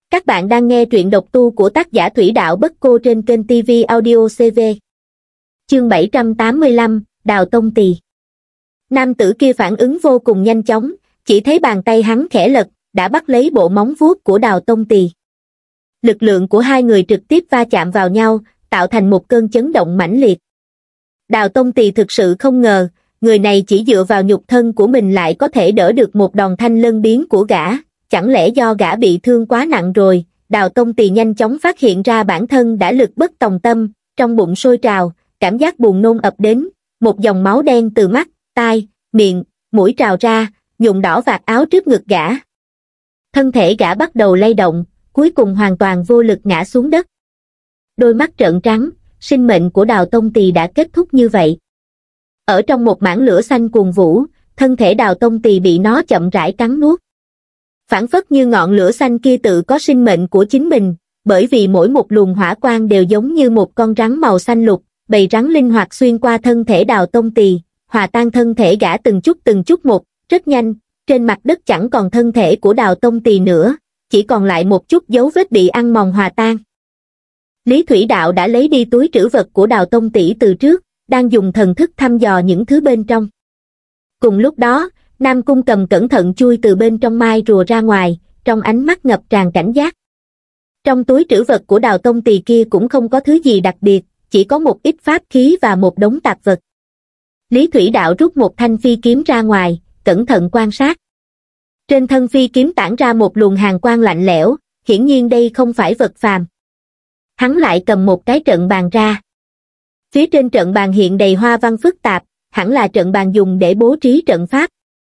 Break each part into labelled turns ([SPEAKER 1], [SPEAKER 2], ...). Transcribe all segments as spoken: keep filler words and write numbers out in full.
[SPEAKER 1] Các bạn đang nghe truyện độc tu của tác giả Thủy Đạo Bất Cô trên kênh ti vi Audio xê vê. Chương bảy trăm tám mươi lăm, Đào Tông Tỳ. Nam tử kia phản ứng vô cùng nhanh chóng, chỉ thấy bàn tay hắn khẽ lật, đã bắt lấy bộ móng vuốt của Đào Tông Tỳ. Lực lượng của hai người trực tiếp va chạm vào nhau, tạo thành một cơn chấn động mãnh liệt. Đào Tông Tỳ thực sự không ngờ, người này chỉ dựa vào nhục thân của mình lại có thể đỡ được một đòn thanh lân biến của gã. Chẳng lẽ do gã bị thương quá nặng rồi? Đào Tông Tỳ nhanh chóng phát hiện ra bản thân đã lực bất tòng tâm, trong bụng sôi trào, cảm giác buồn nôn ập đến, một dòng máu đen từ mắt, tai, miệng, mũi trào ra, nhuộm đỏ vạt áo trước ngực gã. Thân thể gã bắt đầu lay động, cuối cùng hoàn toàn vô lực ngã xuống đất. Đôi mắt trợn trắng, sinh mệnh của Đào Tông Tỳ đã kết thúc như vậy. Ở trong một mảng lửa xanh cuồn vũ, thân thể Đào Tông Tỳ bị nó chậm rãi cắn nuốt. Phảng phất như ngọn lửa xanh kia tự có sinh mệnh của chính mình, bởi vì mỗi một luồng hỏa quang đều giống như một con rắn màu xanh lục, bầy rắn linh hoạt xuyên qua thân thể Đào Tông Tỳ, hòa tan thân thể gã từng chút từng chút một, rất nhanh, trên mặt đất chẳng còn thân thể của Đào Tông Tỳ nữa, chỉ còn lại một chút dấu vết bị ăn mòn hòa tan. Lý Thủy Đạo đã lấy đi túi trữ vật của Đào Tông Tỳ từ trước, đang dùng thần thức thăm dò những thứ bên trong. Cùng lúc đó, Nam Cung Cầm cẩn thận chui từ bên trong mai rùa ra ngoài, trong ánh mắt ngập tràn cảnh giác. Trong túi trữ vật của Đào Tông Tỳ kia cũng không có thứ gì đặc biệt, chỉ có một ít pháp khí và một đống tạp vật. Lý Thủy Đạo rút một thanh phi kiếm ra ngoài, cẩn thận quan sát. Trên thân phi kiếm tản ra một luồng hàn quang lạnh lẽo, hiển nhiên đây không phải vật phàm. Hắn lại cầm một cái trận bàn ra. Phía trên trận bàn hiện đầy hoa văn phức tạp, hẳn là trận bàn dùng để bố trí trận pháp.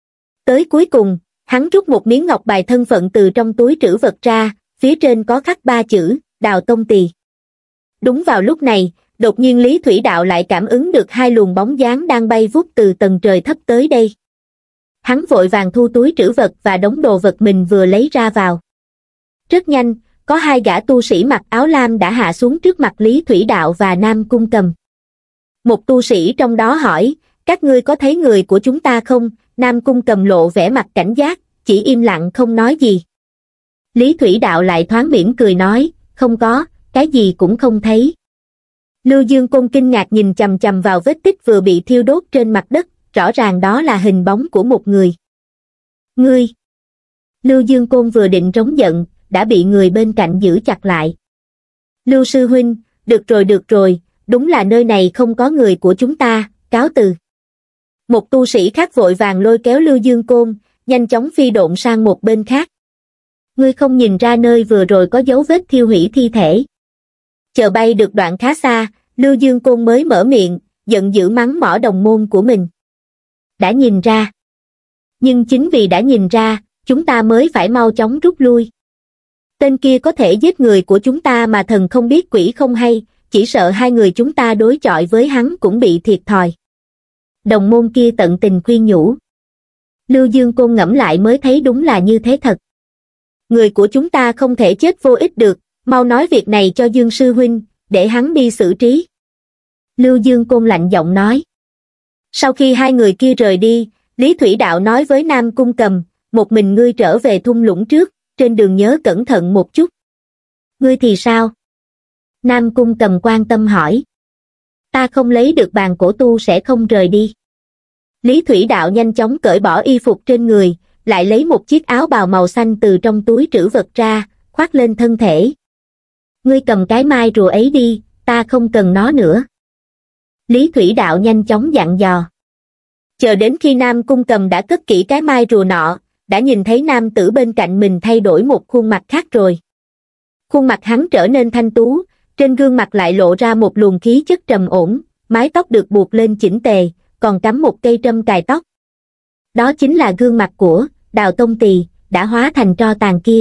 [SPEAKER 1] Tới cuối cùng, hắn rút một miếng ngọc bài thân phận từ trong túi trữ vật ra, phía trên có khắc ba chữ, Đào Tông Tỳ. Đúng vào lúc này, đột nhiên Lý Thủy Đạo lại cảm ứng được hai luồng bóng dáng đang bay vút từ tầng trời thấp tới đây. Hắn vội vàng thu túi trữ vật và đống đồ vật mình vừa lấy ra vào. Rất nhanh, có hai gã tu sĩ mặc áo lam đã hạ xuống trước mặt Lý Thủy Đạo và Nam Cung Cầm. Một tu sĩ trong đó hỏi, các ngươi có thấy người của chúng ta không? Nam Cung Cầm lộ vẻ mặt cảnh giác, chỉ im lặng không nói gì. Lý Thủy Đạo lại thoáng mỉm cười nói, không có, cái gì cũng không thấy. Lưu Dương Côn kinh ngạc nhìn chằm chằm vào vết tích vừa bị thiêu đốt trên mặt đất, rõ ràng đó là hình bóng của một người. Ngươi! Lưu Dương Côn vừa định trống giận, đã bị người bên cạnh giữ chặt lại. Lưu sư huynh, được rồi được rồi, đúng là nơi này không có người của chúng ta, cáo từ. Một tu sĩ khác vội vàng lôi kéo Lưu Dương Côn, nhanh chóng phi độn sang một bên khác. Ngươi không nhìn ra nơi vừa rồi có dấu vết thiêu hủy thi thể. Chờ bay được đoạn khá xa, Lưu Dương Côn mới mở miệng, giận dữ mắng mỏ đồng môn của mình. Đã nhìn ra. Nhưng chính vì đã nhìn ra, chúng ta mới phải mau chóng rút lui. Tên kia có thể giết người của chúng ta mà thần không biết quỷ không hay, chỉ sợ hai người chúng ta đối chọi với hắn cũng bị thiệt thòi. Đồng môn kia tận tình khuyên nhủ. Lưu Dương Côn ngẫm lại mới thấy đúng là như thế thật. Người của chúng ta không thể chết vô ích được, mau nói việc này cho Dương sư huynh, để hắn đi xử trí. Lưu Dương Côn lạnh giọng nói. Sau khi hai người kia rời đi, Lý Thủy Đạo nói với Nam Cung Cầm, một mình ngươi trở về thung lũng trước, trên đường nhớ cẩn thận một chút. Ngươi thì sao? Nam Cung Cầm quan tâm hỏi. Ta không lấy được bàn cổ tu sẽ không rời đi. Lý Thủy Đạo nhanh chóng cởi bỏ y phục trên người, lại lấy một chiếc áo bào màu xanh từ trong túi trữ vật ra, khoác lên thân thể. Ngươi cầm cái mai rùa ấy đi, ta không cần nó nữa. Lý Thủy Đạo nhanh chóng dặn dò. Chờ đến khi Nam Cung Cầm đã cất kỹ cái mai rùa nọ, đã nhìn thấy nam tử bên cạnh mình thay đổi một khuôn mặt khác rồi. Khuôn mặt hắn trở nên thanh tú, trên gương mặt lại lộ ra một luồng khí chất trầm ổn, mái tóc được buộc lên chỉnh tề, còn cắm một cây trâm cài tóc. Đó chính là gương mặt của Đào Tông Tỳ, đã hóa thành tro tàn kia.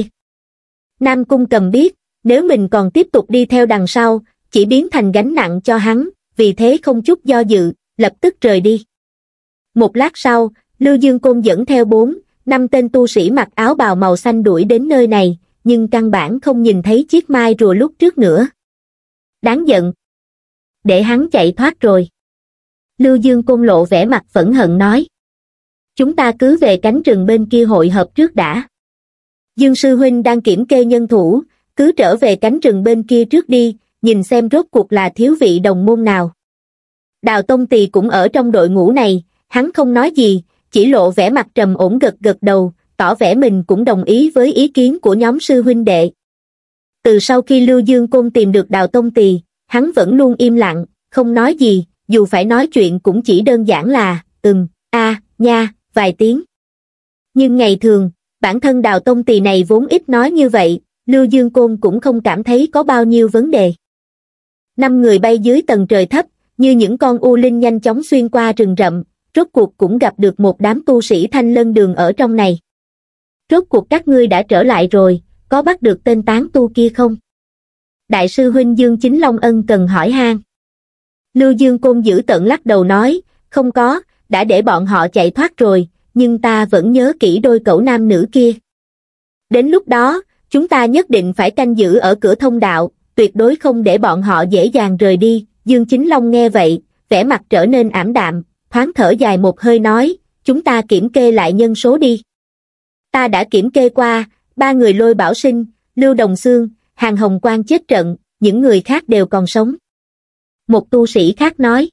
[SPEAKER 1] Nam Cung Cầm biết, nếu mình còn tiếp tục đi theo đằng sau, chỉ biến thành gánh nặng cho hắn, vì thế không chút do dự, lập tức rời đi. Một lát sau, Lưu Dương Côn dẫn theo bốn, năm tên tu sĩ mặc áo bào màu xanh đuổi đến nơi này, nhưng căn bản không nhìn thấy chiếc mai rùa lúc trước nữa. Đáng giận. Để hắn chạy thoát rồi. Lưu Dương Côn lộ vẻ mặt phẫn hận nói. Chúng ta cứ về cánh rừng bên kia hội hợp trước đã. Dương sư huynh đang kiểm kê nhân thủ, cứ trở về cánh rừng bên kia trước đi, nhìn xem rốt cuộc là thiếu vị đồng môn nào. Đào Tông Tỳ cũng ở trong đội ngũ này, hắn không nói gì, chỉ lộ vẻ mặt trầm ổn gật gật đầu, tỏ vẻ mình cũng đồng ý với ý kiến của nhóm sư huynh đệ. Từ sau khi Lưu Dương Côn tìm được Đào Tông Tỳ, hắn vẫn luôn im lặng, không nói gì, dù phải nói chuyện cũng chỉ đơn giản là, ừm, a, nha, vài tiếng. Nhưng ngày thường, bản thân Đào Tông Tỳ này vốn ít nói như vậy, Lưu Dương Côn cũng không cảm thấy có bao nhiêu vấn đề. Năm người bay dưới tầng trời thấp, như những con u linh nhanh chóng xuyên qua rừng rậm, rốt cuộc cũng gặp được một đám tu sĩ Thanh Lân Đường ở trong này. Rốt cuộc các ngươi đã trở lại rồi, có bắt được tên tán tu kia không? Đại sư huynh Dương Chính Long ân cần hỏi han. Lưu Dương Côn giữ tợn lắc đầu nói, không có, đã để bọn họ chạy thoát rồi, nhưng ta vẫn nhớ kỹ đôi cẩu nam nữ kia. Đến lúc đó, chúng ta nhất định phải canh giữ ở cửa thông đạo, tuyệt đối không để bọn họ dễ dàng rời đi. Dương Chính Long nghe vậy, vẻ mặt trở nên ảm đạm, thoáng thở dài một hơi nói, chúng ta kiểm kê lại nhân số đi. Ta đã kiểm kê qua, ba người Lôi Bảo Sinh, Lưu Đồng Xương, Hàn Hồng Quang chết trận, những người khác đều còn sống. Một tu sĩ khác nói.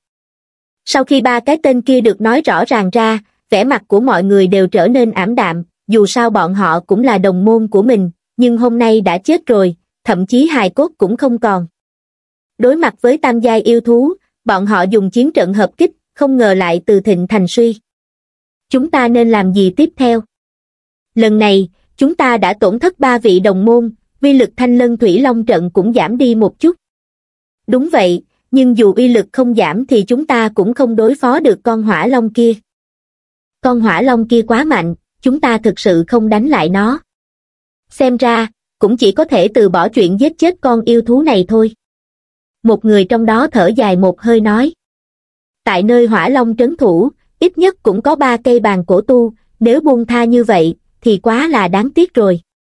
[SPEAKER 1] Sau khi ba cái tên kia được nói rõ ràng ra, vẻ mặt của mọi người đều trở nên ảm đạm, dù sao bọn họ cũng là đồng môn của mình, nhưng hôm nay đã chết rồi, thậm chí hài cốt cũng không còn. Đối mặt với tam giai yêu thú, bọn họ dùng chiến trận hợp kích, không ngờ lại từ thịnh thành suy. Chúng ta nên làm gì tiếp theo? Lần này, chúng ta đã tổn thất ba vị đồng môn, uy lực Thanh Lân Thủy Long trận cũng giảm đi một chút. Đúng vậy, nhưng dù uy lực không giảm thì chúng ta cũng không đối phó được con hỏa long kia. Con hỏa long kia quá mạnh, chúng ta thực sự không đánh lại nó. Xem ra, cũng chỉ có thể từ bỏ chuyện giết chết con yêu thú này thôi. Một người trong đó thở dài một hơi nói. Tại nơi hỏa long trấn thủ, ít nhất cũng có ba cây bàn cổ tu, nếu buông tha như vậy, thì quá là đáng tiếc rồi.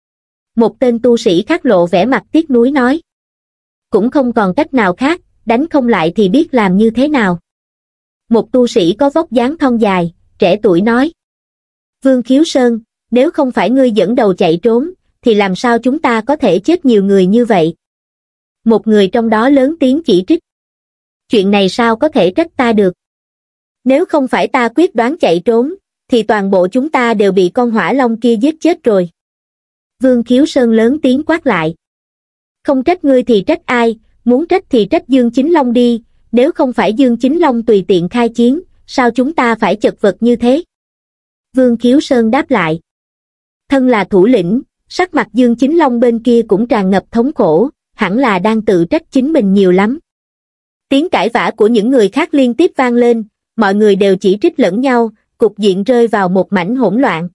[SPEAKER 1] Một tên tu sĩ khác lộ vẻ mặt tiếc nuối nói. Cũng không còn cách nào khác, đánh không lại thì biết làm như thế nào. Một tu sĩ có vóc dáng thon dài, trẻ tuổi nói. Vương Khiếu Sơn, nếu không phải ngươi dẫn đầu chạy trốn, thì làm sao chúng ta có thể chết nhiều người như vậy? Một người trong đó lớn tiếng chỉ trích. Chuyện này sao có thể trách ta được? Nếu không phải ta quyết đoán chạy trốn, thì toàn bộ chúng ta đều bị con hỏa long kia giết chết rồi. Vương Khiếu Sơn lớn tiếng quát lại. Không trách ngươi thì trách ai, muốn trách thì trách Dương Chính Long đi, nếu không phải Dương Chính Long tùy tiện khai chiến, sao chúng ta phải chật vật như thế? Vương Khiếu Sơn đáp lại. Thân là thủ lĩnh, sắc mặt Dương Chính Long bên kia cũng tràn ngập thống khổ, hẳn là đang tự trách chính mình nhiều lắm. Tiếng cãi vã của những người khác liên tiếp vang lên, mọi người đều chỉ trích lẫn nhau, cục diện rơi vào một mảnh hỗn loạn.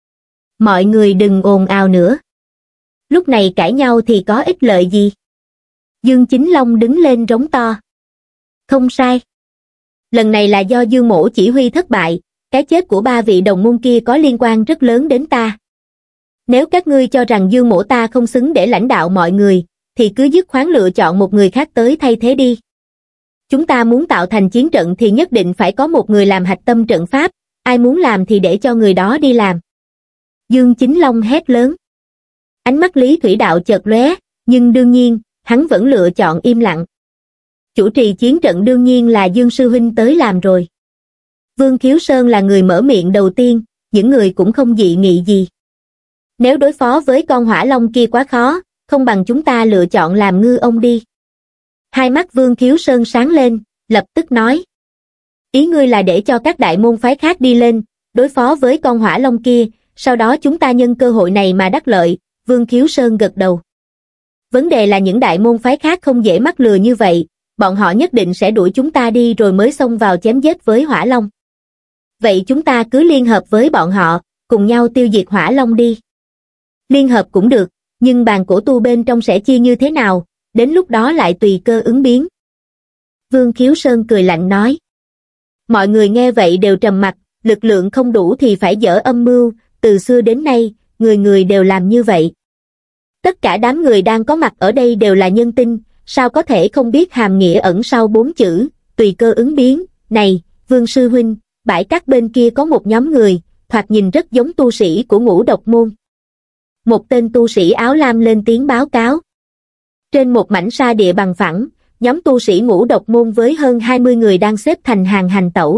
[SPEAKER 1] Mọi người đừng ồn ào nữa. Lúc này cãi nhau thì có ích lợi gì? Dương Chính Long đứng lên rống to. Không sai. Lần này là do Dương Mỗ chỉ huy thất bại, cái chết của ba vị đồng môn kia có liên quan rất lớn đến ta. Nếu các ngươi cho rằng Dương Mỗ ta không xứng để lãnh đạo mọi người, thì cứ dứt khoát lựa chọn một người khác tới thay thế đi. Chúng ta muốn tạo thành chiến trận thì nhất định phải có một người làm hạch tâm trận pháp, ai muốn làm thì để cho người đó đi làm. Dương Chính Long hét lớn. Ánh mắt Lý Thủy Đạo chợt lóe, nhưng đương nhiên, hắn vẫn lựa chọn im lặng. Chủ trì chiến trận đương nhiên là Dương Sư Huynh tới làm rồi. Vương Khiếu Sơn là người mở miệng đầu tiên, những người cũng không dị nghị gì. Nếu đối phó với con hỏa long kia quá khó, không bằng chúng ta lựa chọn làm ngư ông đi. Hai mắt Vương Khiếu Sơn sáng lên, lập tức nói. Ý ngươi là để cho các đại môn phái khác đi lên, đối phó với con hỏa long kia, sau đó chúng ta nhân cơ hội này mà đắc lợi. Vương Khiếu Sơn gật đầu. Vấn đề là những đại môn phái khác không dễ mắc lừa như vậy, bọn họ nhất định sẽ đuổi chúng ta đi rồi mới xông vào chém giết với hỏa long. Vậy chúng ta cứ liên hợp với bọn họ, cùng nhau tiêu diệt hỏa long đi. Liên hợp cũng được, nhưng bàn cổ tu bên trong sẽ chia như thế nào, đến lúc đó lại tùy cơ ứng biến. Vương Khiếu Sơn cười lạnh nói. Mọi người nghe vậy đều trầm mặc, lực lượng không đủ thì phải dở âm mưu, từ xưa đến nay, người người đều làm như vậy. Tất cả đám người đang có mặt ở đây đều là nhân tinh, sao có thể không biết hàm nghĩa ẩn sau bốn chữ, tùy cơ ứng biến. Này, Vương Sư Huynh, bãi cát bên kia có một nhóm người, thoạt nhìn rất giống tu sĩ của Ngũ Độc Môn. một tên tu sĩ áo lam lên tiếng báo cáo. Trên một mảnh sa địa bằng phẳng, nhóm tu sĩ Ngũ Độc môn với hơn hai mươi người đang xếp thành hàng hành tẩu.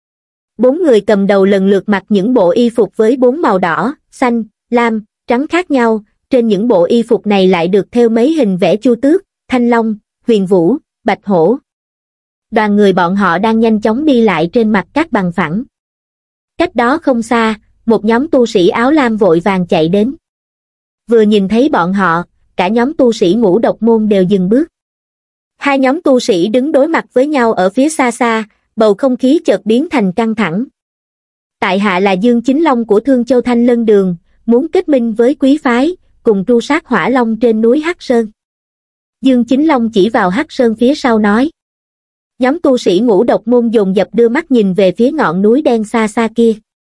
[SPEAKER 1] Bốn người cầm đầu lần lượt mặc những bộ y phục với bốn màu đỏ, xanh, lam, trắng khác nhau, trên những bộ y phục này lại được thêu mấy hình vẽ Chu Tước, Thanh Long, Huyền Vũ, Bạch Hổ. Đoàn người bọn họ đang nhanh chóng đi lại trên mặt cát bằng phẳng. Cách đó không xa, một nhóm tu sĩ áo lam vội vàng chạy đến. Vừa nhìn thấy bọn họ, cả nhóm tu sĩ Ngũ Độc môn đều dừng bước. Hai nhóm tu sĩ đứng đối mặt với nhau ở phía xa xa, bầu không khí chợt biến thành căng thẳng. Tại hạ là Dương Chính Long của Thương Châu Thanh Lân Đường, muốn kết minh với quý phái, cùng tru sát hỏa long trên núi Hắc Sơn. Dương Chính Long chỉ vào Hắc Sơn phía sau nói. Nhóm tu sĩ Ngũ Độc môn dồn dập đưa mắt nhìn về phía ngọn núi đen xa xa kia.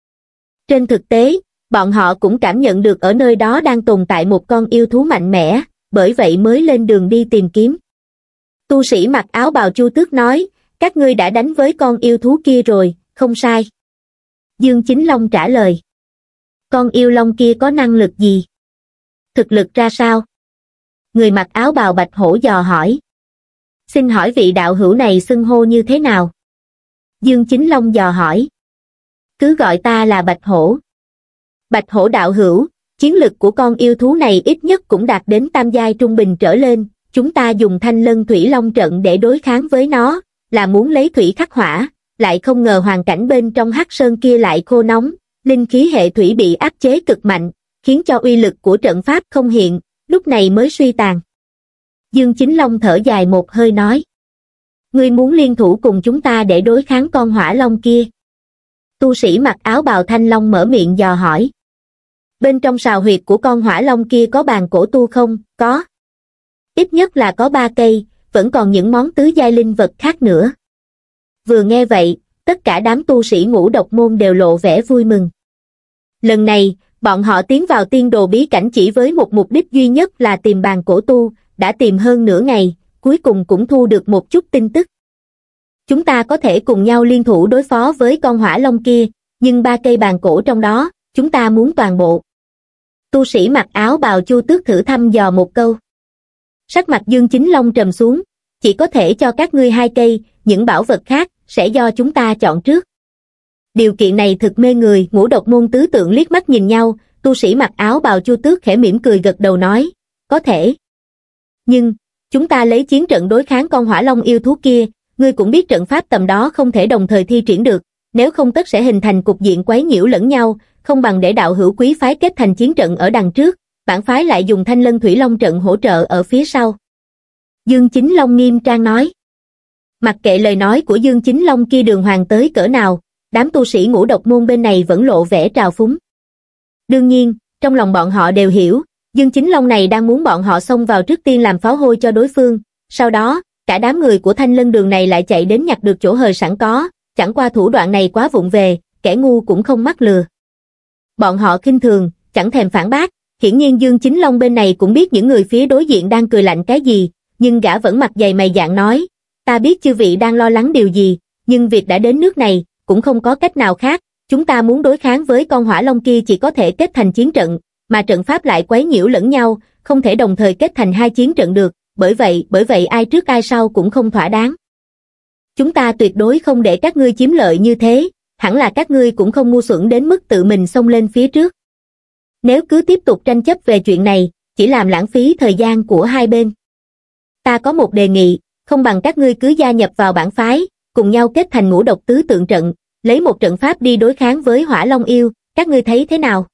[SPEAKER 1] Trên thực tế, bọn họ cũng cảm nhận được ở nơi đó đang tồn tại một con yêu thú mạnh mẽ, bởi vậy mới lên đường đi tìm kiếm. Tu sĩ mặc áo bào Chu Tước nói, các ngươi đã đánh với con yêu thú kia rồi, không sai. Dương Chính Long trả lời. Con yêu long kia có năng lực gì? Thực lực ra sao? Người mặc áo bào Bạch Hổ dò hỏi. Xin hỏi vị đạo hữu này xưng hô như thế nào? Dương Chính Long dò hỏi. Cứ gọi ta là Bạch Hổ. Bạch Hổ đạo hữu, chiến lực của con yêu thú này ít nhất cũng đạt đến tam giai trung bình trở lên, chúng ta dùng Thanh Lân Thủy Long trận để đối kháng với nó, là muốn lấy thủy khắc hỏa, lại không ngờ hoàn cảnh bên trong Hắc Sơn kia lại khô nóng, linh khí hệ thủy bị áp chế cực mạnh, khiến cho uy lực của trận pháp không hiện, lúc này mới suy tàn. Dương Chính Long thở dài một hơi nói. Ngươi muốn liên thủ cùng chúng ta để đối kháng con hỏa long kia. Tu sĩ mặc áo bào thanh long mở miệng dò hỏi. Bên trong sào huyệt của con hỏa long kia có bàn cổ tu không? Có. Ít nhất là có ba cây, vẫn còn những món tứ giai linh vật khác nữa. Vừa nghe vậy, tất cả đám tu sĩ Ngũ Độc môn đều lộ vẻ vui mừng. Lần này, bọn họ tiến vào tiên đồ bí cảnh chỉ với một mục đích duy nhất là tìm bàn cổ tu, đã tìm hơn nửa ngày, cuối cùng cũng thu được một chút tin tức. Chúng ta có thể cùng nhau liên thủ đối phó với con hỏa long kia, nhưng ba cây bàn cổ trong đó, chúng ta muốn toàn bộ. Tu sĩ mặc áo bào Chu Tước thử thăm dò một câu. Sắc mặt Dương Chính Long trầm xuống, chỉ có thể cho các ngươi hai cây, những bảo vật khác sẽ do chúng ta chọn trước. Điều kiện này thực mê người. Ngũ Độc môn tứ tượng liếc mắt nhìn nhau, tu sĩ mặc áo bào Chu Tước khẽ mỉm cười gật đầu nói, có thể. Nhưng, chúng ta lấy chiến trận đối kháng con hỏa long yêu thú kia, ngươi cũng biết trận pháp tầm đó không thể đồng thời thi triển được, nếu không tất sẽ hình thành cục diện quấy nhiễu lẫn nhau, không bằng để đạo hữu quý phái kết thành chiến trận ở đằng trước, bản phái lại dùng Thanh Lân Thủy Long trận hỗ trợ ở phía sau. Dương Chính Long nghiêm trang nói. Mặc kệ lời nói của Dương Chính Long kia đường hoàng tới cỡ nào, đám tu sĩ Ngũ Độc môn bên này vẫn lộ vẻ trào phúng. Đương nhiên, trong lòng bọn họ đều hiểu, Dương Chính Long này đang muốn bọn họ xông vào trước tiên làm pháo hôi cho đối phương, sau đó, cả đám người của Thanh Lân Đường này lại chạy đến nhặt được chỗ hời sẵn có, chẳng qua thủ đoạn này quá vụng về, kẻ ngu cũng không mắc lừa. Bọn họ khinh thường, chẳng thèm phản bác, hiển nhiên Dương Chính Long bên này cũng biết những người phía đối diện đang cười lạnh cái gì, nhưng gã vẫn mặt dày mày dạn nói, ta biết chư vị đang lo lắng điều gì, nhưng việc đã đến nước này, cũng không có cách nào khác, chúng ta muốn đối kháng với con hỏa long kia chỉ có thể kết thành chiến trận, mà trận pháp lại quấy nhiễu lẫn nhau, không thể đồng thời kết thành hai chiến trận được, bởi vậy, bởi vậy ai trước ai sau cũng không thỏa đáng. Chúng ta tuyệt đối không để các ngươi chiếm lợi như thế, hẳn là các ngươi cũng không ngu xuẩn đến mức tự mình xông lên phía trước. Nếu cứ tiếp tục tranh chấp về chuyện này, chỉ làm lãng phí thời gian của hai bên. Ta có một đề nghị, không bằng các ngươi cứ gia nhập vào bản phái, cùng nhau kết thành Ngũ Độc tứ tượng trận, lấy một trận pháp đi đối kháng với hỏa long yêu, các ngươi thấy thế nào?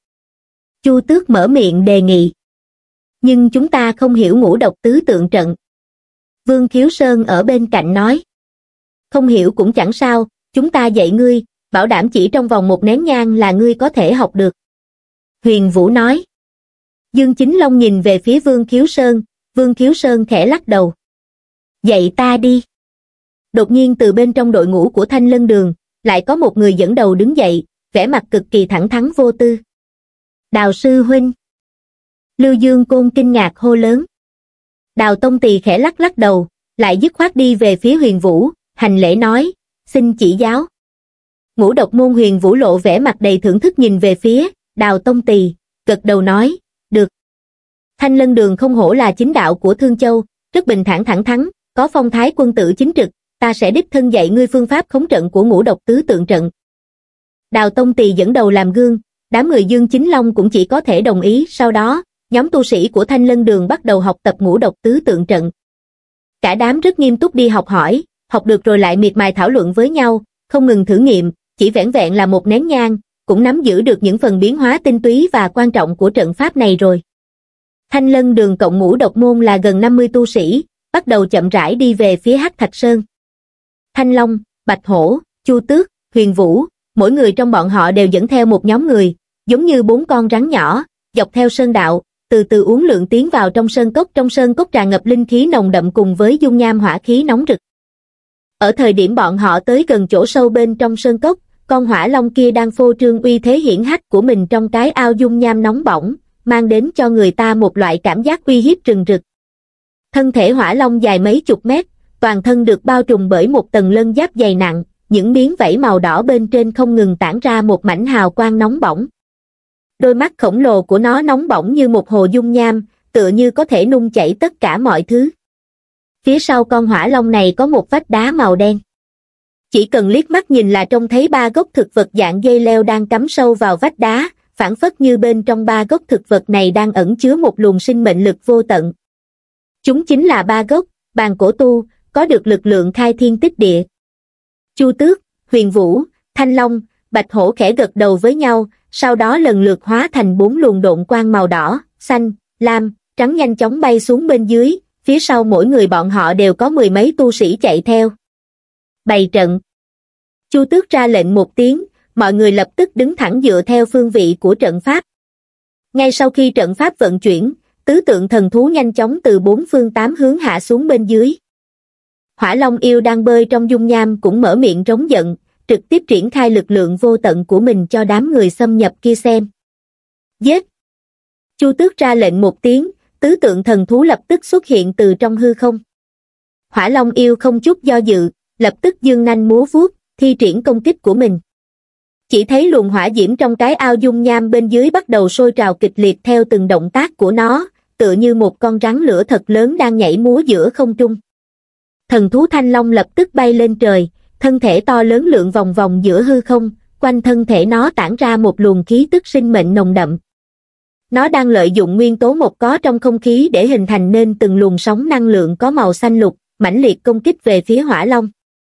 [SPEAKER 1] Chu Tước mở miệng đề nghị. Nhưng chúng ta không hiểu Ngũ Độc tứ tượng trận. Vương Khiếu Sơn ở bên cạnh nói. Không hiểu cũng chẳng sao, chúng ta dạy ngươi, bảo đảm chỉ trong vòng một nén nhang là ngươi có thể học được. Huyền Vũ nói. Dương Chính Long nhìn về phía Vương Khiếu Sơn, Vương Khiếu Sơn khẽ lắc đầu. Dạy ta đi. Đột nhiên từ bên trong đội ngũ của Thanh Lân Đường, lại có một người dẫn đầu đứng dậy, vẻ mặt cực kỳ thẳng thắn vô tư. Đào sư huynh. Lưu Dương Côn kinh ngạc hô lớn. Đào Tông Tỳ khẽ lắc lắc đầu, lại dứt khoát đi về phía Huyền Vũ, hành lễ nói, xin chỉ giáo. Ngũ Độc môn Huyền Vũ lộ vẻ mặt đầy thưởng thức nhìn về phía Đào Tông Tỳ, gật đầu nói, được. Thanh Lân Đường không hổ là chính đạo của Thương Châu, rất bình thản thẳng thắn, có phong thái quân tử chính trực, ta sẽ đích thân dạy ngươi phương pháp khống trận của ngũ độc tứ tượng trận. Đào Tông Tỳ dẫn đầu làm gương, đám người Dương Chính Long cũng chỉ có thể đồng ý. Sau đó, nhóm tu sĩ của Thanh Lân Đường bắt đầu học tập ngũ độc tứ tượng trận. Cả đám rất nghiêm túc đi học hỏi, học được rồi lại miệt mài thảo luận với nhau, không ngừng thử nghiệm, chỉ vẻn vẹn là một nén nhang, cũng nắm giữ được những phần biến hóa tinh túy và quan trọng của trận pháp này rồi. Thanh Lân Đường cộng ngũ độc môn là gần năm mươi tu sĩ, bắt đầu chậm rãi đi về phía Hắc Thạch Sơn. Thanh Long, Bạch Hổ, Chu Tước, Huyền Vũ, mỗi người trong bọn họ đều dẫn theo một nhóm người, giống như bốn con rắn nhỏ, dọc theo sơn đạo, từ từ uốn lượn tiến vào trong sơn cốc. Trong sơn cốc tràn ngập linh khí nồng đậm cùng với dung nham hỏa khí nóng rực. Ở thời điểm bọn họ tới gần chỗ sâu bên trong sơn cốc, con hỏa long kia đang phô trương uy thế hiển hách của mình trong cái ao dung nham nóng bỏng, mang đến cho người ta một loại cảm giác uy hiếp rừng rực. Thân thể hỏa long dài mấy chục mét, toàn thân được bao trùm bởi một tầng lân giáp dày nặng, những miếng vảy màu đỏ bên trên không ngừng tản ra một mảnh hào quang nóng bỏng. Đôi mắt khổng lồ của nó nóng bỏng như một hồ dung nham, tựa như có thể nung chảy tất cả mọi thứ. Phía sau con hỏa long này có một vách đá màu đen. Chỉ cần liếc mắt nhìn là trông thấy ba gốc thực vật dạng dây leo đang cắm sâu vào vách đá, phảng phất như bên trong ba gốc thực vật này đang ẩn chứa một luồng sinh mệnh lực vô tận. Chúng chính là ba gốc bàn cổ tu, có được lực lượng khai thiên tích địa. Chu Tước, Huyền Vũ, Thanh Long, Bạch Hổ khẽ gật đầu với nhau, sau đó lần lượt hóa thành bốn luồng độn quang màu đỏ, xanh, lam, trắng nhanh chóng bay xuống bên dưới, phía sau mỗi người bọn họ đều có mười mấy tu sĩ chạy theo. Bày trận. Chu Tước ra lệnh một tiếng, mọi người lập tức đứng thẳng dựa theo phương vị của trận pháp. Ngay sau khi trận pháp vận chuyển, tứ tượng thần thú nhanh chóng từ bốn phương tám hướng hạ xuống bên dưới. Hỏa Long yêu đang bơi trong dung nham cũng mở miệng rống giận, trực tiếp triển khai lực lượng vô tận của mình cho đám người xâm nhập kia xem. Giết! Chu Tước ra lệnh một tiếng, tứ tượng thần thú lập tức xuất hiện từ trong hư không. Hỏa Long yêu không chút do dự, lập tức giương nanh múa vuốt, thi triển công kích của mình. Chỉ thấy luồng hỏa diễm trong cái ao dung nham bên dưới bắt đầu sôi trào kịch liệt theo từng động tác của nó, tựa như một con rắn lửa thật lớn đang nhảy múa giữa không trung. Thần thú Thanh Long lập tức bay lên trời, thân thể to lớn lượn vòng vòng giữa hư không, quanh thân thể nó tản ra một luồng khí tức sinh mệnh nồng đậm. Nó đang lợi dụng nguyên tố một có trong không khí để hình thành nên từng luồng sóng năng lượng có màu xanh lục, mãnh liệt công kích về phía Hỏa Long.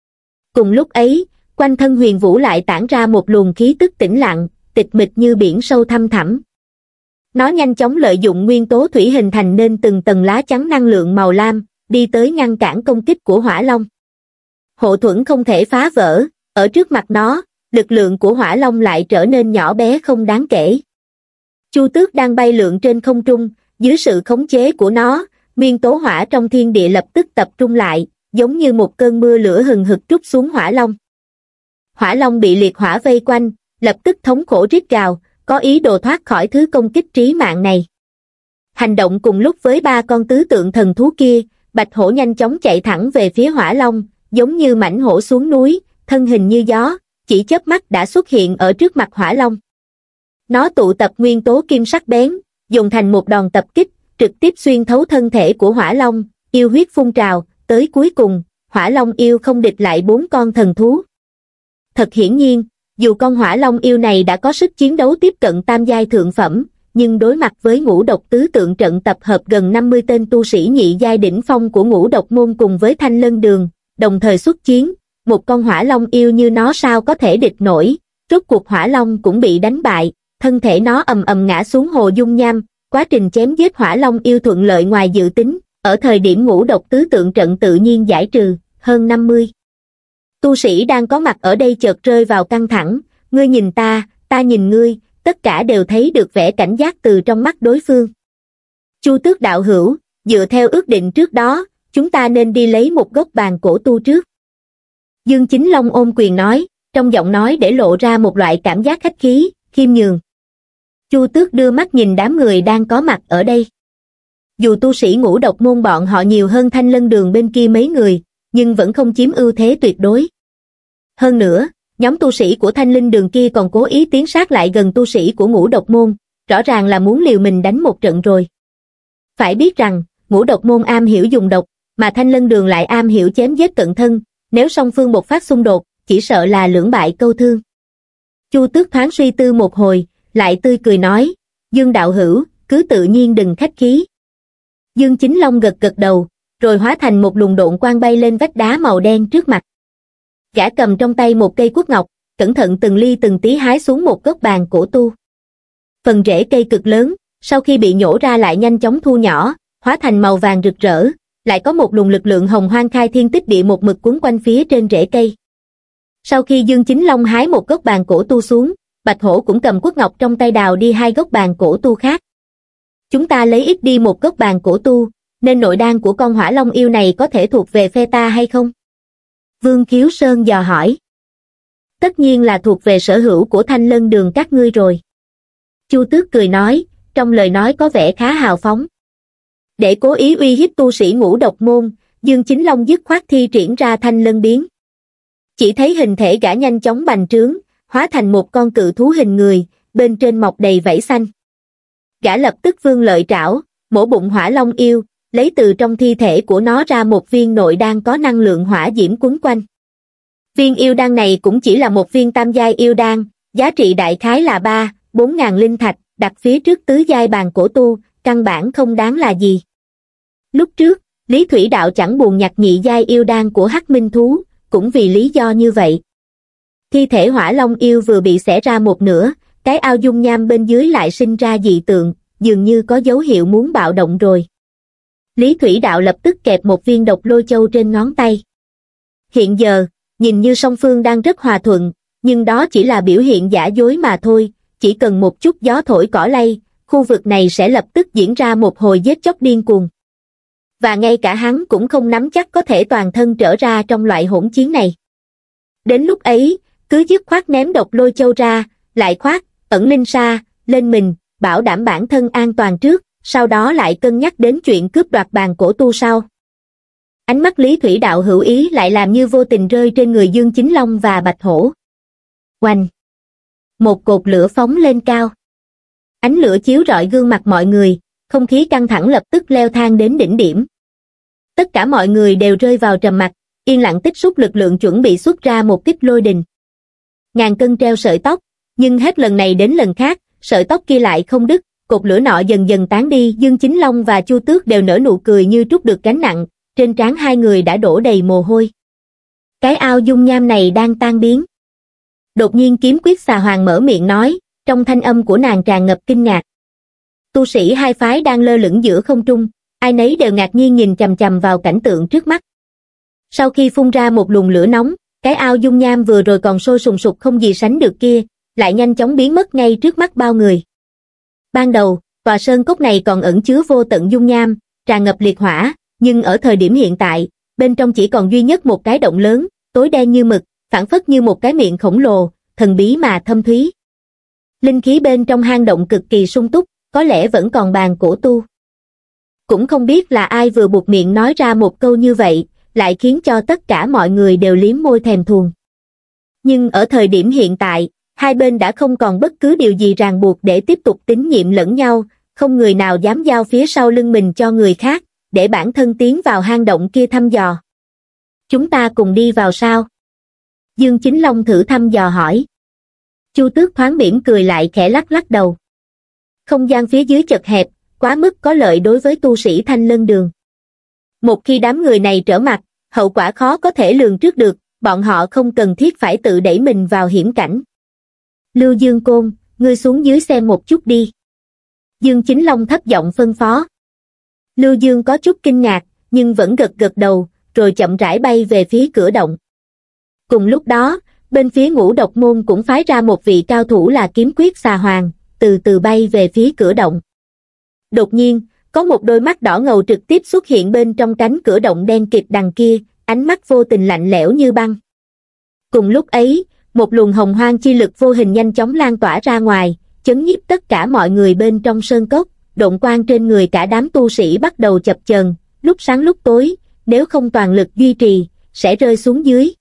[SPEAKER 1] Cùng lúc ấy, quanh thân Huyền Vũ lại tản ra một luồng khí tức tĩnh lặng, tịch mịch như biển sâu thăm thẳm. Nó nhanh chóng lợi dụng nguyên tố thủy hình thành nên từng tầng lá chắn năng lượng màu lam, đi tới ngăn cản công kích của Hỏa Long. Hộ thuẫn không thể phá vỡ, ở trước mặt nó, lực lượng của Hỏa Long lại trở nên nhỏ bé không đáng kể. Chu Tước đang bay lượn trên không trung, dưới sự khống chế của nó, nguyên tố hỏa trong thiên địa lập tức tập trung lại, giống như một cơn mưa lửa hừng hực trút xuống Hỏa Long. Hỏa Long bị liệt hỏa vây quanh, lập tức thống khổ rít gào, có ý đồ thoát khỏi thứ công kích trí mạng này. Hành động cùng lúc với ba con tứ tượng thần thú kia, Bạch Hổ nhanh chóng chạy thẳng về phía Hỏa Long, giống như mãnh hổ xuống núi, thân hình như gió, chỉ chớp mắt đã xuất hiện ở trước mặt Hỏa Long. Nó tụ tập nguyên tố kim sắc bén, dùng thành một đòn tập kích, trực tiếp xuyên thấu thân thể của Hỏa Long, yêu huyết phun trào, tới cuối cùng, Hỏa Long yêu không địch lại bốn con thần thú. Thật hiển nhiên, dù con Hỏa Long yêu này đã có sức chiến đấu tiếp cận tam giai thượng phẩm, nhưng đối mặt với ngũ độc tứ tượng trận tập hợp gần năm mươi tên tu sĩ nhị giai đỉnh phong của ngũ độc môn cùng với Thanh Lân Đường, đồng thời xuất chiến, một con Hỏa Long yêu như nó sao có thể địch nổi. Rốt cuộc Hỏa Long cũng bị đánh bại, thân thể nó ầm ầm ngã xuống hồ dung nham. Quá trình chém giết Hỏa Long yêu thuận lợi ngoài dự tính, ở thời điểm ngũ độc tứ tượng trận tự nhiên giải trừ, hơn năm mươi tu sĩ đang có mặt ở đây chợt rơi vào căng thẳng, ngươi nhìn ta, ta nhìn ngươi, tất cả đều thấy được vẻ cảnh giác từ trong mắt đối phương. Chu Tước đạo hữu, dựa theo ước định trước đó, chúng ta nên đi lấy một gốc bàn cổ tu trước. Dương Chính Long ôm quyền nói, trong giọng nói để lộ ra một loại cảm giác khách khí, khiêm nhường. Chu Tước đưa mắt nhìn đám người đang có mặt ở đây. Dù tu sĩ ngũ độc môn bọn họ nhiều hơn Thanh Lân Đường bên kia mấy người, nhưng vẫn không chiếm ưu thế tuyệt đối. Hơn nữa, nhóm tu sĩ của Thanh Linh Đường kia còn cố ý tiến sát lại gần tu sĩ của ngũ độc môn, rõ ràng là muốn liều mình đánh một trận rồi. Phải biết rằng, Ngũ Độc môn am hiểu dùng độc, mà Thanh Lân Đường lại am hiểu chém giết cận thân, nếu song phương bộc phát xung đột, chỉ sợ là lưỡng bại câu thương. Chu Tước thoáng suy tư một hồi, lại tươi cười nói, Dương đạo hữu, cứ tự nhiên đừng khách khí. Dương Chính Long gật gật đầu, rồi hóa thành một luồng độn quang bay lên vách đá màu đen trước mặt. Gã cầm trong tay một cây cuốc ngọc, cẩn thận từng ly từng tí hái xuống một gốc bàn cổ tu. Phần rễ cây cực lớn, sau khi bị nhổ ra lại nhanh chóng thu nhỏ, hóa thành màu vàng rực rỡ, lại có một luồng lực lượng hồng hoang khai thiên tích địa một mực quấn quanh phía trên rễ cây. Sau khi Dương Chính Long hái một gốc bàn cổ tu xuống, Bạch Hổ cũng cầm cuốc ngọc trong tay đào đi hai gốc bàn cổ tu khác. Chúng ta lấy ít đi một gốc bàn cổ tu, nên nội đan của con hỏa long yêu này có thể thuộc về phe ta hay không? Vương Khiếu Sơn dò hỏi. Tất nhiên là thuộc về sở hữu của Thanh Lân Đường các ngươi rồi. Chu Tước cười nói, trong lời nói có vẻ khá hào phóng. Để cố ý uy hiếp tu sĩ Ngũ Độc môn, Dương Chính Long dứt khoát thi triển ra Thanh Lân biến. Chỉ thấy hình thể gã nhanh chóng bành trướng, hóa thành một con cự thú hình người, bên trên mọc đầy vảy xanh. Gã lập tức vươn lợi trảo, mổ bụng hỏa long yêu, lấy từ trong thi thể của nó ra một viên nội đan có năng lượng hỏa diễm quấn quanh. Viên yêu đan này cũng chỉ là một viên tam giai yêu đan, giá trị đại khái là ba, bốn ngàn linh thạch, đặt phía trước tứ giai bàn cổ tu, căn bản không đáng là gì. Lúc trước, Lý Thủy Đạo chẳng buồn nhặt nhị giai yêu đan của Hắc Minh Thú, cũng vì lý do như vậy. Thi thể hỏa long yêu vừa bị xẻ ra một nửa, cái ao dung nham bên dưới lại sinh ra dị tượng, dường như có dấu hiệu muốn bạo động rồi. Lý Thủy Đạo lập tức kẹp một viên độc lôi châu trên ngón tay. Hiện giờ, nhìn như song phương đang rất hòa thuận, nhưng đó chỉ là biểu hiện giả dối mà thôi, chỉ cần một chút gió thổi cỏ lay, khu vực này sẽ lập tức diễn ra một hồi giết chóc điên cuồng. Và ngay cả hắn cũng không nắm chắc có thể toàn thân trở ra trong loại hỗn chiến này. Đến lúc ấy, cứ dứt khoát ném độc lôi châu ra, lại khoát, ẩn linh sa, lên mình, bảo đảm bản thân an toàn trước, sau đó lại cân nhắc đến chuyện cướp đoạt bàn cổ tu sau. Ánh mắt Lý Thủy Đạo hữu ý lại làm như vô tình rơi trên người Dương Chính Long và Bạch Hổ. Oanh! Một cột lửa phóng lên cao. Ánh lửa chiếu rọi gương mặt mọi người, không khí căng thẳng lập tức leo thang đến đỉnh điểm. Tất cả mọi người đều rơi vào trầm mặc, yên lặng tích xúc lực lượng chuẩn bị xuất ra một kích lôi đình. Ngàn cân treo sợi tóc, nhưng hết lần này đến lần khác, sợi tóc kia lại không đứt, cột lửa nọ dần dần tán đi. Dương Chính Long và Chu Tước đều nở nụ cười như trút được gánh nặng, trên trán hai người đã đổ đầy mồ hôi. Cái ao dung nham này đang tan biến. Đột nhiên Kiếm Quyết Xà Hoàng mở miệng nói, trong thanh âm của nàng tràn ngập kinh ngạc. Tu sĩ hai phái đang lơ lửng giữa không trung, ai nấy đều ngạc nhiên nhìn chằm chằm vào cảnh tượng trước mắt. Sau khi phun ra một luồng lửa nóng, cái ao dung nham vừa rồi còn sôi sùng sục không gì sánh được kia, lại nhanh chóng biến mất ngay trước mắt bao người. Ban đầu, tòa sơn cốc này còn ẩn chứa vô tận dung nham, tràn ngập liệt hỏa, nhưng ở thời điểm hiện tại, bên trong chỉ còn duy nhất một cái động lớn, tối đen như mực, phảng phất như một cái miệng khổng lồ, thần bí mà thâm thúy. Linh khí bên trong hang động cực kỳ sung túc, có lẽ vẫn còn bàn cổ tu. Cũng không biết là ai vừa buột miệng nói ra một câu như vậy, lại khiến cho tất cả mọi người đều liếm môi thèm thuồng. Nhưng ở thời điểm hiện tại, hai bên đã không còn bất cứ điều gì ràng buộc để tiếp tục tín nhiệm lẫn nhau, không người nào dám giao phía sau lưng mình cho người khác, để bản thân tiến vào hang động kia thăm dò. Chúng ta cùng đi vào sao? Dương Chính Long thử thăm dò hỏi. Chu Tước thoáng mỉm cười lại khẽ lắc lắc đầu. Không gian phía dưới chật hẹp, quá mức có lợi đối với tu sĩ Thanh Lân Đường. Một khi đám người này trở mặt, hậu quả khó có thể lường trước được, bọn họ không cần thiết phải tự đẩy mình vào hiểm cảnh. Lưu Dương Côn, ngươi xuống dưới xem một chút đi. Dương Chính Long thấp giọng phân phó. Lưu Dương có chút kinh ngạc, nhưng vẫn gật gật đầu, rồi chậm rãi bay về phía cửa động. Cùng lúc đó, bên phía Ngũ Độc môn cũng phái ra một vị cao thủ là Kiếm Quyết Xà Hoàng, từ từ bay về phía cửa động. Đột nhiên, có một đôi mắt đỏ ngầu trực tiếp xuất hiện bên trong cánh cửa động đen kịt đằng kia, ánh mắt vô tình lạnh lẽo như băng. Cùng lúc ấy, một luồng hồng hoang chi lực vô hình nhanh chóng lan tỏa ra ngoài, chấn nhiếp tất cả mọi người bên trong sơn cốc, độn quang trên người cả đám tu sĩ bắt đầu chập chờn, lúc sáng lúc tối, nếu không toàn lực duy trì, sẽ rơi xuống dưới.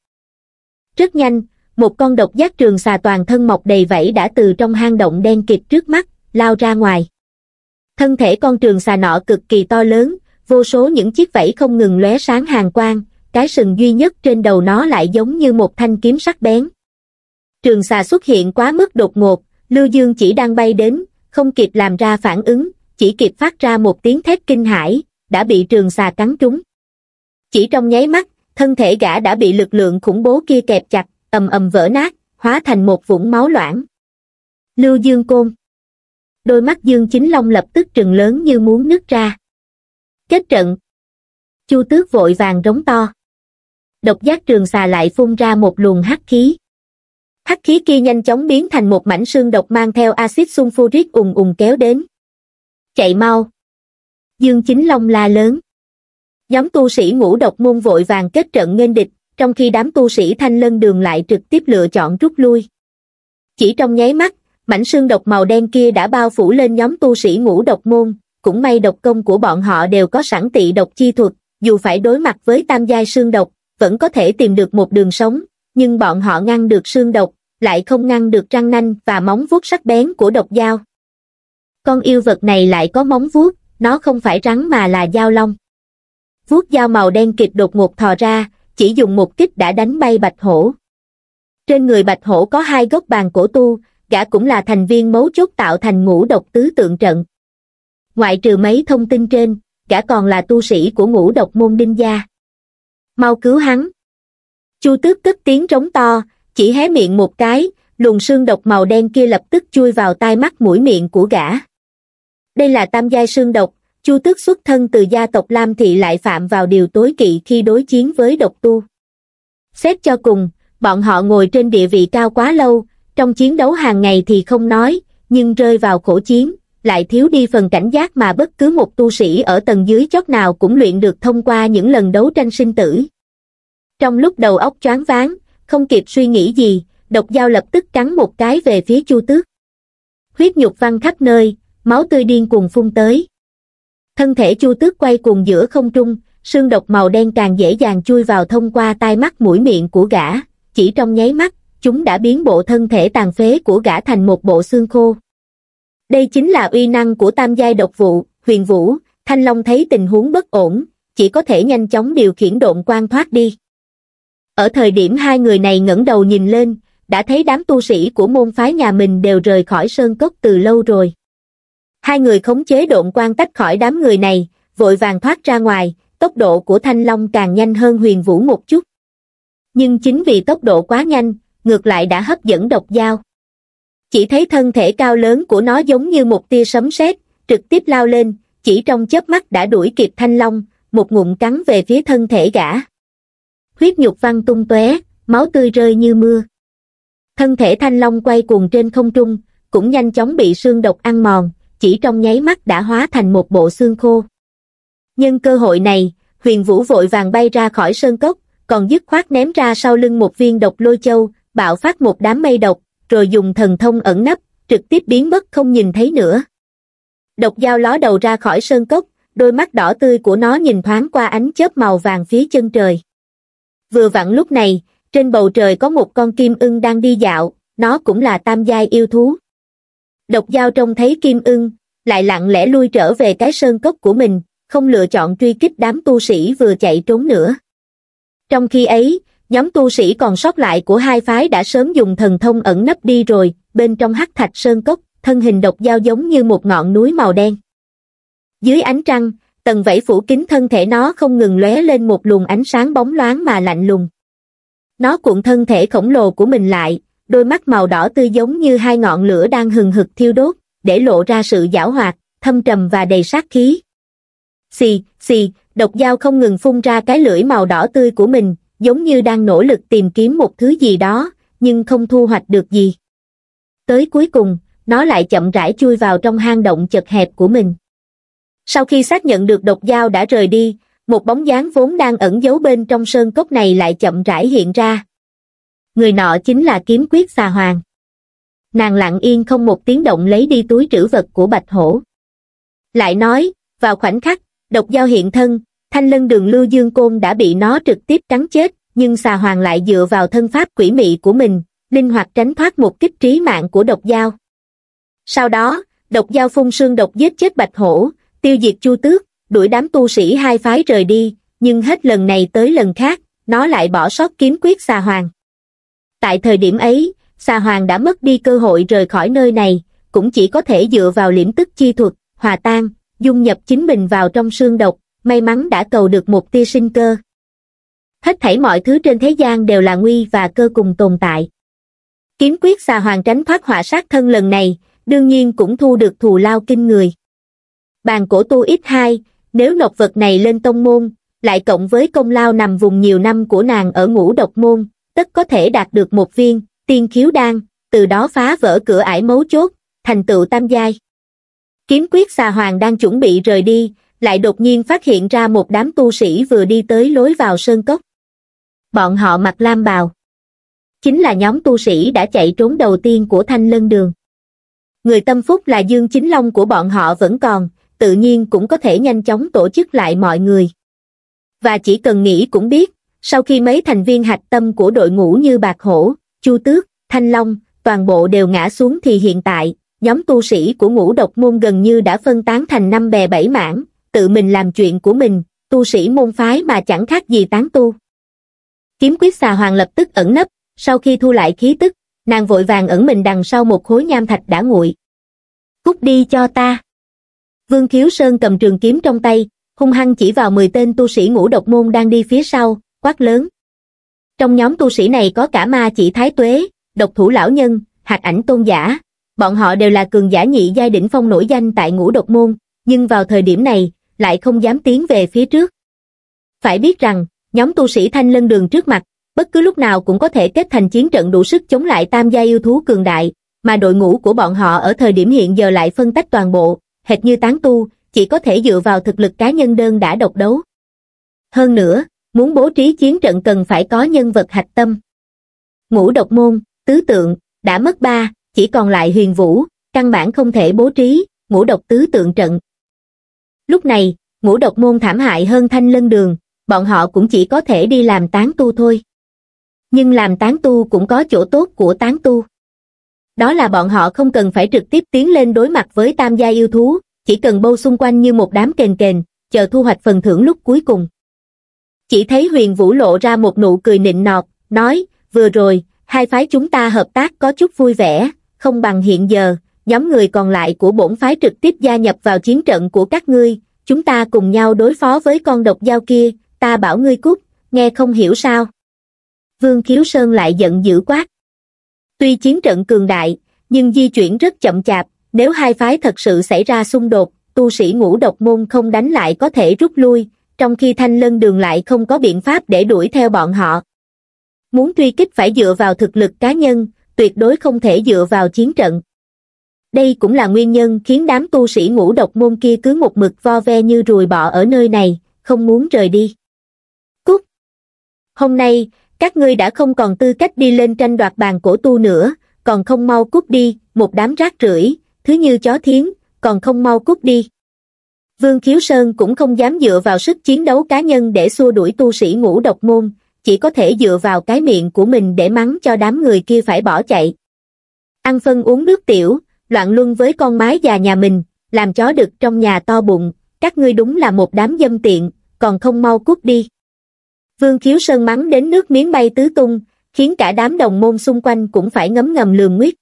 [SPEAKER 1] Rất nhanh, một con độc giác trường xà toàn thân mọc đầy vảy đã từ trong hang động đen kịt trước mắt, lao ra ngoài. Thân thể con trường xà nọ cực kỳ to lớn, vô số những chiếc vảy không ngừng lóe sáng hàn quang, cái sừng duy nhất trên đầu nó lại giống như một thanh kiếm sắc bén. Trường xà xuất hiện quá mức đột ngột, Lưu Dương chỉ đang bay đến, không kịp làm ra phản ứng, chỉ kịp phát ra một tiếng thét kinh hãi, đã bị trường xà cắn trúng. Chỉ trong nháy mắt, thân thể gã đã bị lực lượng khủng bố kia kẹp chặt, ầm ầm vỡ nát, hóa thành một vũng máu loãng. Lưu Dương Côn. Đôi mắt Dương Chính Long lập tức trừng lớn như muốn nứt ra. Kết trận. Chu Tước vội vàng rống to. Độc giác trường xà lại phun ra một luồng hắc khí. Hắc khí kia nhanh chóng biến thành một mảnh xương độc mang theo axit sulfuric ùn ùn kéo đến. Chạy mau. Dương Chính Long la lớn. Nhóm tu sĩ Ngũ Độc môn vội vàng kết trận nghênh địch, trong khi đám tu sĩ Thanh Lân Đường lại trực tiếp lựa chọn rút lui. Chỉ trong nháy mắt, mảnh xương độc màu đen kia đã bao phủ lên nhóm tu sĩ Ngũ Độc môn, cũng may độc công của bọn họ đều có sẵn tị độc chi thuật, dù phải đối mặt với tam giai xương độc, vẫn có thể tìm được một đường sống, nhưng bọn họ ngăn được xương độc, lại không ngăn được răng nanh và móng vuốt sắc bén của độc dao. Con yêu vật này lại có móng vuốt, nó không phải rắn mà là dao long. Vuốt dao màu đen kịch đột ngột thò ra, chỉ dùng một kích đã đánh bay bạch hổ. Trên người bạch hổ có hai gốc bàn cổ tu, gã cũng là thành viên mấu chốt tạo thành Ngũ Độc tứ tượng trận. Ngoại trừ mấy thông tin trên, gã còn là tu sĩ của Ngũ Độc môn Đinh gia. Mau cứu hắn. Chu Tước cất tiếng trống to, chỉ hé miệng một cái, luồng xương độc màu đen kia lập tức chui vào tai mắt mũi miệng của gã. Đây là tam giai xương độc, Chu Tước xuất thân từ gia tộc Lam Thị lại phạm vào điều tối kỵ khi đối chiến với độc tu. Xét cho cùng, bọn họ ngồi trên địa vị cao quá lâu, trong chiến đấu hàng ngày thì không nói, nhưng rơi vào khổ chiến, lại thiếu đi phần cảnh giác mà bất cứ một tu sĩ ở tầng dưới chót nào cũng luyện được thông qua những lần đấu tranh sinh tử. Trong lúc đầu óc choáng váng, không kịp suy nghĩ gì, độc dao lập tức cắn một cái về phía Chu Tước. Huyết nhục văng khắp nơi, máu tươi điên cuồng phun tới. Thân thể Chu Tước quay cuồng giữa không trung, xương độc màu đen càng dễ dàng chui vào thông qua tai mắt mũi miệng của gã, chỉ trong nháy mắt, chúng đã biến bộ thân thể tàn phế của gã thành một bộ xương khô. Đây chính là uy năng của tam giai độc vụ, Huyền Vũ. Thanh Long thấy tình huống bất ổn, chỉ có thể nhanh chóng điều khiển độn quang thoát đi. Ở thời điểm hai người này ngẩng đầu nhìn lên, đã thấy đám tu sĩ của môn phái nhà mình đều rời khỏi sơn cốc từ lâu rồi. Hai người khống chế độn quang tách khỏi đám người này, vội vàng thoát ra ngoài, tốc độ của Thanh Long càng nhanh hơn Huyền Vũ một chút. Nhưng chính vì tốc độ quá nhanh, ngược lại đã hấp dẫn độc dao. Chỉ thấy thân thể cao lớn của nó giống như một tia sấm sét, trực tiếp lao lên, chỉ trong chớp mắt đã đuổi kịp Thanh Long, một ngụm cắn về phía thân thể gã. Huyết nhục văng tung tóe, máu tươi rơi như mưa. Thân thể Thanh Long quay cuồng trên không trung, cũng nhanh chóng bị xương độc ăn mòn, chỉ trong nháy mắt đã hóa thành một bộ xương khô. Nhân cơ hội này, Huyền Vũ vội vàng bay ra khỏi sơn cốc, còn dứt khoát ném ra sau lưng một viên độc lôi châu, bạo phát một đám mây độc, rồi dùng thần thông ẩn nấp, trực tiếp biến mất không nhìn thấy nữa. Độc dao ló đầu ra khỏi sơn cốc, đôi mắt đỏ tươi của nó nhìn thoáng qua ánh chớp màu vàng phía chân trời. Vừa vặn lúc này, trên bầu trời có một con kim ưng đang đi dạo, nó cũng là tam giai yêu thú. Độc dao trông thấy kim ưng, lại lặng lẽ lui trở về cái sơn cốc của mình, không lựa chọn truy kích đám tu sĩ vừa chạy trốn nữa. Trong khi ấy, nhóm tu sĩ còn sót lại của hai phái đã sớm dùng thần thông ẩn nấp đi rồi, bên trong hắc thạch sơn cốc, thân hình độc dao giống như một ngọn núi màu đen. Dưới ánh trăng, tầng vảy phủ kín thân thể nó không ngừng lóe lên một luồng ánh sáng bóng loáng mà lạnh lùng. Nó cuộn thân thể khổng lồ của mình lại, đôi mắt màu đỏ tươi giống như hai ngọn lửa đang hừng hực thiêu đốt, để lộ ra sự giảo hoạt, thâm trầm và đầy sát khí. Xì, xì, độc dao không ngừng phun ra cái lưỡi màu đỏ tươi của mình, giống như đang nỗ lực tìm kiếm một thứ gì đó, nhưng không thu hoạch được gì. Tới cuối cùng, nó lại chậm rãi chui vào trong hang động chật hẹp của mình. Sau khi xác nhận được độc dao đã rời đi, một bóng dáng vốn đang ẩn giấu bên trong sơn cốc này lại chậm rãi hiện ra. Người nọ chính là Kiếm Quyết Xà Hoàng. Nàng lặng yên không một tiếng động lấy đi túi trữ vật của Bạch Hổ. Lại nói, vào khoảnh khắc, độc dao hiện thân, Thanh Lân Đường Lưu Dương Côn đã bị nó trực tiếp cắn chết, nhưng Xà Hoàng lại dựa vào thân pháp quỷ mị của mình, linh hoạt tránh thoát một kích trí mạng của độc dao. Sau đó, độc dao phun sương độc giết chết Bạch Hổ, tiêu diệt Chu Tước, đuổi đám tu sĩ hai phái rời đi, nhưng hết lần này tới lần khác, nó lại bỏ sót kiếm quyết Xà Hoàng. Tại thời điểm ấy, Xà Hoàng đã mất đi cơ hội rời khỏi nơi này, cũng chỉ có thể dựa vào liễm tức chi thuật, hòa tan, dung nhập chính mình vào trong sương độc, may mắn đã cầu được một tia sinh cơ. Hết thảy mọi thứ trên thế gian đều là nguy và cơ cùng tồn tại. Kiếm quyết Xà Hoàng tránh thoát họa sát thân lần này, đương nhiên cũng thu được thù lao kinh người. Bàn cổ tu ít hai, nếu nộp vật này lên tông môn, lại cộng với công lao nằm vùng nhiều năm của nàng ở Ngũ Độc môn, tất có thể đạt được một viên tiên khiếu đan, từ đó phá vỡ cửa ải mấu chốt, thành tựu tam giai. Kiếm quyết Xà Hoàng đang chuẩn bị rời đi, lại đột nhiên phát hiện ra một đám tu sĩ vừa đi tới lối vào sơn cốc. Bọn họ mặc lam bào. Chính là nhóm tu sĩ đã chạy trốn đầu tiên của Thanh Lân Đường. Người tâm phúc là Dương Chính Long của bọn họ vẫn còn, tự nhiên cũng có thể nhanh chóng tổ chức lại mọi người. Và chỉ cần nghĩ cũng biết, sau khi mấy thành viên hạch tâm của đội ngũ như Bạc Hổ, Chu Tước, Thanh Long, toàn bộ đều ngã xuống thì hiện tại, nhóm tu sĩ của Ngũ Độc môn gần như đã phân tán thành năm bè bảy mảng, tự mình làm chuyện của mình, tu sĩ môn phái mà chẳng khác gì tán tu. Kiếm quyết Xà Hoàng lập tức ẩn nấp, sau khi thu lại khí tức, nàng vội vàng ẩn mình đằng sau một khối nham thạch đã nguội. Cút đi cho ta. Vương Khiếu Sơn cầm trường kiếm trong tay, hung hăng chỉ vào mười tên tu sĩ Ngũ Độc môn đang đi phía sau, quát lớn. Trong nhóm tu sĩ này có cả Ma Chỉ Thái Tuế, Độc Thủ Lão Nhân, Hạt Ảnh Tôn Giả, bọn họ đều là cường giả nhị giai đỉnh phong nổi danh tại Ngũ Độc môn, nhưng vào thời điểm này, lại không dám tiến về phía trước. Phải biết rằng, nhóm tu sĩ Thanh Lân Đường trước mặt, bất cứ lúc nào cũng có thể kết thành chiến trận đủ sức chống lại tam gia yêu thú cường đại, mà đội ngũ của bọn họ ở thời điểm hiện giờ lại phân tách toàn bộ, hệt như tán tu, chỉ có thể dựa vào thực lực cá nhân đơn đã độc đấu. Hơn nữa, muốn bố trí chiến trận cần phải có nhân vật hạch tâm. Ngũ Độc môn, tứ tượng, đã mất ba, chỉ còn lại Huyền Vũ, căn bản không thể bố trí, ngũ độc tứ tượng trận. Lúc này, Ngũ Độc môn thảm hại hơn Thanh Lân Đường, bọn họ cũng chỉ có thể đi làm tán tu thôi. Nhưng làm tán tu cũng có chỗ tốt của tán tu. Đó là bọn họ không cần phải trực tiếp tiến lên đối mặt với tam gia yêu thú, chỉ cần bâu xung quanh như một đám kền kền, chờ thu hoạch phần thưởng lúc cuối cùng. Chỉ thấy Huyền Vũ lộ ra một nụ cười nịnh nọt, nói, vừa rồi, hai phái chúng ta hợp tác có chút vui vẻ, không bằng hiện giờ, nhóm người còn lại của bổn phái trực tiếp gia nhập vào chiến trận của các ngươi, chúng ta cùng nhau đối phó với con độc dao kia, ta bảo ngươi cút, nghe không hiểu sao. Vương Khiếu Sơn lại giận dữ quát. Tuy chiến trận cường đại, nhưng di chuyển rất chậm chạp, nếu hai phái thật sự xảy ra xung đột, tu sĩ Ngũ Độc môn không đánh lại có thể rút lui, trong khi Thanh Lân Đường lại không có biện pháp để đuổi theo bọn họ. Muốn truy kích phải dựa vào thực lực cá nhân, tuyệt đối không thể dựa vào chiến trận. Đây cũng là nguyên nhân khiến đám tu sĩ Ngũ Độc môn kia cứ một mực vo ve như ruồi bọ ở nơi này, không muốn rời đi. Cút! Hôm nay, các ngươi đã không còn tư cách đi lên tranh đoạt bàn cổ tu nữa, còn không mau cút đi, một đám rác rưởi, thứ như chó thiến, còn không mau cút đi. Vương Khiếu Sơn cũng không dám dựa vào sức chiến đấu cá nhân để xua đuổi tu sĩ Ngũ Độc môn, chỉ có thể dựa vào cái miệng của mình để mắng cho đám người kia phải bỏ chạy. Ăn phân uống nước tiểu, loạn luân với con mái già nhà mình, làm chó đực trong nhà to bụng, các ngươi đúng là một đám dâm tiện, còn không mau cút đi. Vương Khiếu Sơn mắng đến nước miếng bay tứ tung, khiến cả đám đồng môn xung quanh cũng phải ngấm ngầm lườm nguyết.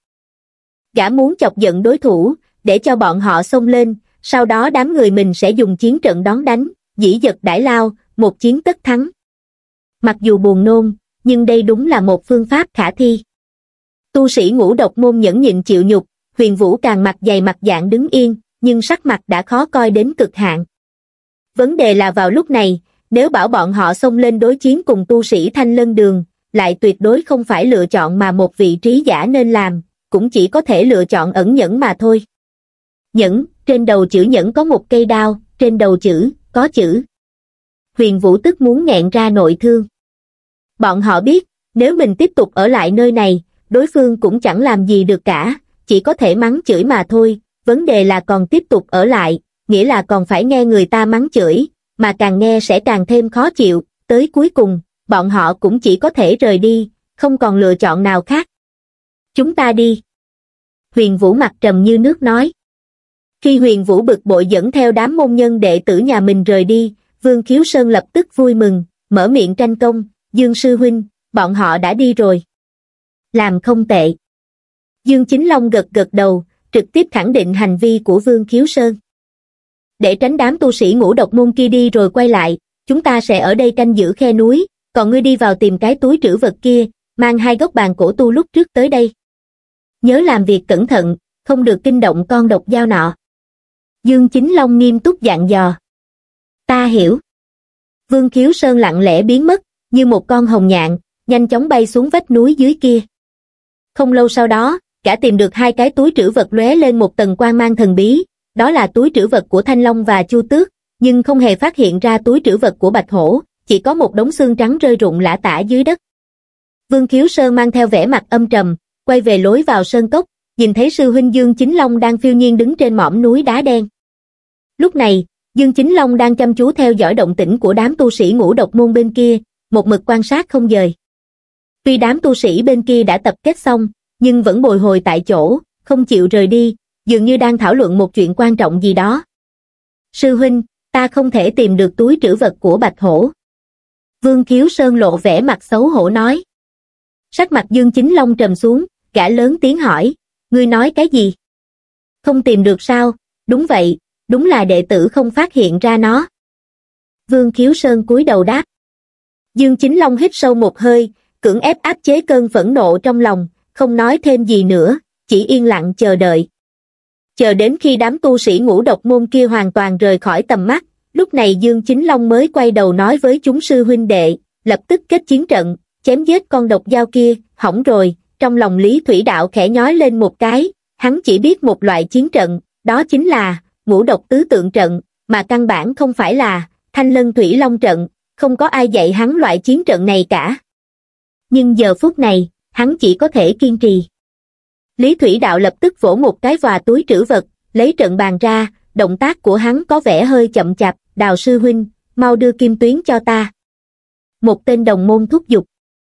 [SPEAKER 1] Gã muốn chọc giận đối thủ, để cho bọn họ xông lên, sau đó đám người mình sẽ dùng chiến trận đón đánh, dĩ dật đãi lao, một chiến tất thắng. Mặc dù buồn nôn, nhưng đây đúng là một phương pháp khả thi. Tu sĩ Ngũ Độc môn nhẫn nhịn chịu nhục, Huyền Vũ càng mặt dày mặt dạng đứng yên, nhưng sắc mặt đã khó coi đến cực hạn. Vấn đề là vào lúc này, nếu bảo bọn họ xông lên đối chiến cùng tu sĩ Thanh Lân Đường, lại tuyệt đối không phải lựa chọn mà một vị trí giả nên làm, cũng chỉ có thể lựa chọn ẩn nhẫn mà thôi. Nhẫn, trên đầu chữ nhẫn có một cây đao, trên đầu chữ, có chữ. Huyền Vũ tức muốn nghẹn ra nội thương. Bọn họ biết, nếu mình tiếp tục ở lại nơi này, đối phương cũng chẳng làm gì được cả, chỉ có thể mắng chửi mà thôi, vấn đề là còn tiếp tục ở lại, nghĩa là còn phải nghe người ta mắng chửi, mà càng nghe sẽ càng thêm khó chịu, tới cuối cùng, bọn họ cũng chỉ có thể rời đi, không còn lựa chọn nào khác. Chúng ta đi. Huyền Vũ mặt trầm như nước nói. Khi Huyền Vũ bực bội dẫn theo đám môn nhân đệ tử nhà mình rời đi, Vương Khiếu Sơn lập tức vui mừng, mở miệng tranh công, Dương sư huynh, bọn họ đã đi rồi. Làm không tệ. Dương Chính Long gật gật đầu, trực tiếp khẳng định hành vi của Vương Khiếu Sơn. Để tránh đám tu sĩ ngũ độc môn kia đi rồi quay lại, chúng ta sẽ ở đây canh giữ khe núi, còn ngươi đi vào tìm cái túi trữ vật kia, mang hai gốc bàn cổ tu lúc trước tới đây. Nhớ làm việc cẩn thận, không được kinh động con độc dao nọ. Dương Chính Long nghiêm túc dặn dò. Ta hiểu. Vương Khiếu Sơn lặng lẽ biến mất, như một con hồng nhạn, nhanh chóng bay xuống vách núi dưới kia. Không lâu sau đó, gã tìm được hai cái túi trữ vật lóe lên một tầng quang mang thần bí, đó là túi trữ vật của Thanh Long và Chu Tước, nhưng không hề phát hiện ra túi trữ vật của Bạch Hổ, chỉ có một đống xương trắng rơi rụng lả tả dưới đất. Vương Khiếu Sơn mang theo vẻ mặt âm trầm, quay về lối vào sơn cốc, nhìn thấy sư huynh Dương Chính Long đang phiêu nhiên đứng trên mỏm núi đá đen. Lúc này, Dương Chính Long đang chăm chú theo dõi động tĩnh của đám tu sĩ ngũ độc môn bên kia, một mực quan sát không dời. Tuy đám tu sĩ bên kia đã tập kết xong, nhưng vẫn bồi hồi tại chỗ, không chịu rời đi, dường như đang thảo luận một chuyện quan trọng gì đó. Sư huynh, ta không thể tìm được túi trữ vật của Bạch Hổ. Vương Khiếu Sơn lộ vẻ mặt xấu hổ nói. Sắc mặt Dương Chính Long trầm xuống, gã lớn tiếng hỏi, ngươi nói cái gì? Không tìm được sao? Đúng vậy, đúng là đệ tử không phát hiện ra nó. Vương Khiếu Sơn cúi đầu đáp. Dương Chính Long hít sâu một hơi, cưỡng ép áp chế cơn phẫn nộ trong lòng, không nói thêm gì nữa, chỉ yên lặng chờ đợi. Chờ đến khi đám tu sĩ ngũ độc môn kia hoàn toàn rời khỏi tầm mắt, lúc này Dương Chính Long mới quay đầu nói với chúng sư huynh đệ, lập tức kết chiến trận, chém giết con độc dao kia. Hỏng rồi, trong lòng Lý Thủy Đạo khẽ nhói lên một cái, hắn chỉ biết một loại chiến trận, đó chính là ngũ độc tứ tượng trận, mà căn bản không phải là Thanh Lân Thủy Long trận, không có ai dạy hắn loại chiến trận này cả. Nhưng giờ phút này, hắn chỉ có thể kiên trì. Lý Thủy Đạo lập tức vỗ một cái vào túi trữ vật, lấy trận bàn ra, động tác của hắn có vẻ hơi chậm chạp, Đào sư huynh, mau đưa kim tuyến cho ta. Một tên đồng môn thúc giục.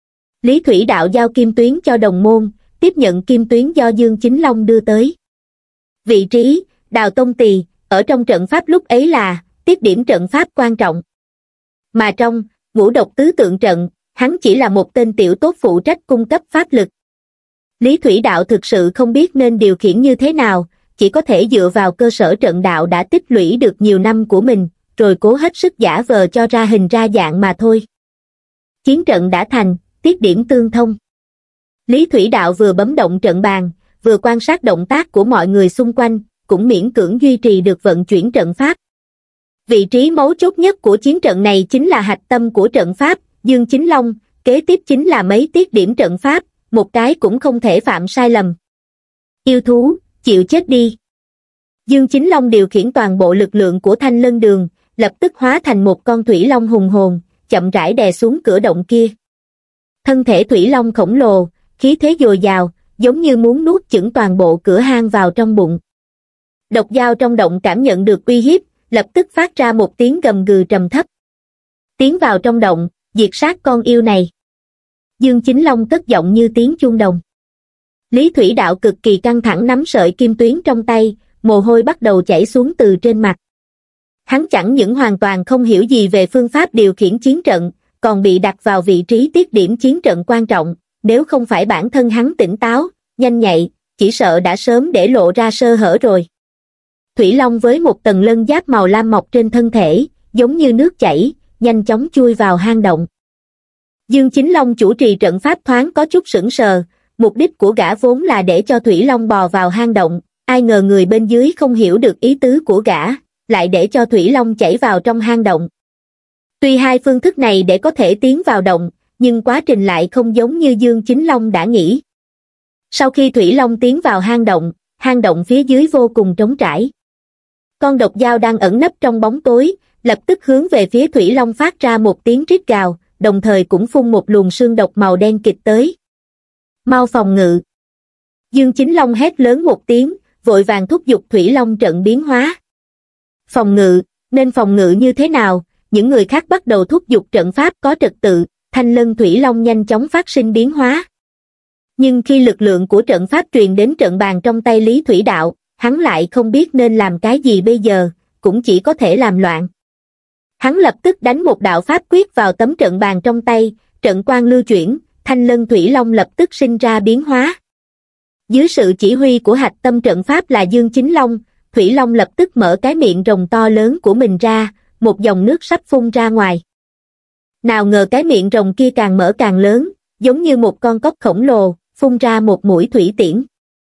[SPEAKER 1] Lý Thủy Đạo giao kim tuyến cho đồng môn, tiếp nhận kim tuyến do Dương Chính Long đưa tới. Vị trí, Đào Tông Tỳ, ở trong trận pháp lúc ấy là, tiếp điểm trận pháp quan trọng. Mà trong, ngũ độc tứ tượng trận, hắn chỉ là một tên tiểu tốt phụ trách cung cấp pháp lực. Lý Thủy Đạo thực sự không biết nên điều khiển như thế nào, chỉ có thể dựa vào cơ sở trận đạo đã tích lũy được nhiều năm của mình, rồi cố hết sức giả vờ cho ra hình ra dạng mà thôi. Chiến trận đã thành, tiết điểm tương thông. Lý Thủy Đạo vừa bấm động trận bàn, vừa quan sát động tác của mọi người xung quanh, cũng miễn cưỡng duy trì được vận chuyển trận pháp. Vị trí mấu chốt nhất của chiến trận này chính là hạch tâm của trận pháp, Dương Chính Long, kế tiếp chính là mấy tiết điểm trận pháp, một cái cũng không thể phạm sai lầm. Yêu thú, chịu chết đi. Dương Chính Long điều khiển toàn bộ lực lượng của Thanh Lân Đường, lập tức hóa thành một con thủy long hùng hồn, chậm rãi đè xuống cửa động kia. Thân thể thủy long khổng lồ, khí thế dồi dào, giống như muốn nuốt chửng toàn bộ cửa hang vào trong bụng. Độc dao trong động cảm nhận được uy hiếp, lập tức phát ra một tiếng gầm gừ trầm thấp. Tiến vào trong động, diệt sát con yêu này. Dương Chính Long cất giọng như tiếng chuông đồng. Lý Thủy Đạo cực kỳ căng thẳng nắm sợi kim tuyến trong tay, mồ hôi bắt đầu chảy xuống từ trên mặt. Hắn chẳng những hoàn toàn không hiểu gì về phương pháp điều khiển chiến trận, còn bị đặt vào vị trí tiết điểm chiến trận quan trọng, nếu không phải bản thân hắn tỉnh táo, nhanh nhạy, chỉ sợ đã sớm để lộ ra sơ hở rồi. Thủy Long với một tầng lân giáp màu lam mọc trên thân thể, giống như nước chảy, nhanh chóng chui vào hang động. Dương Chính Long chủ trì trận pháp thoáng có chút sững sờ, mục đích của gã vốn là để cho Thủy Long bò vào hang động, ai ngờ người bên dưới không hiểu được ý tứ của gã, lại để cho Thủy Long chảy vào trong hang động. Tuy hai phương thức này để có thể tiến vào động, nhưng quá trình lại không giống như Dương Chính Long đã nghĩ. Sau khi Thủy Long tiến vào hang động, hang động phía dưới vô cùng trống trải. Con độc dao đang ẩn nấp trong bóng tối, lập tức hướng về phía Thủy Long phát ra một tiếng rít gào, đồng thời cũng phun một luồng sương độc màu đen kịt tới. Mau phòng ngự. Dương Chính Long hét lớn một tiếng, vội vàng thúc giục Thủy Long trận biến hóa. Phòng ngự, nên phòng ngự như thế nào? Những người khác bắt đầu thúc giục trận pháp có trật tự, Thanh Lân Thủy Long nhanh chóng phát sinh biến hóa. Nhưng khi lực lượng của trận pháp truyền đến trận bàn trong tay Lý Thủy Đạo, hắn lại không biết nên làm cái gì bây giờ, cũng chỉ có thể làm loạn. Hắn lập tức đánh một đạo pháp quyết vào tấm trận bàn trong tay, trận quang lưu chuyển, Thanh Lân Thủy Long lập tức sinh ra biến hóa. Dưới sự chỉ huy của hạch tâm trận pháp là Dương Chính Long, Thủy Long lập tức mở cái miệng rồng to lớn của mình ra, một dòng nước sắp phun ra ngoài. Nào ngờ cái miệng rồng kia càng mở càng lớn, giống như một con cóc khổng lồ, phun ra một mũi thủy tiễn.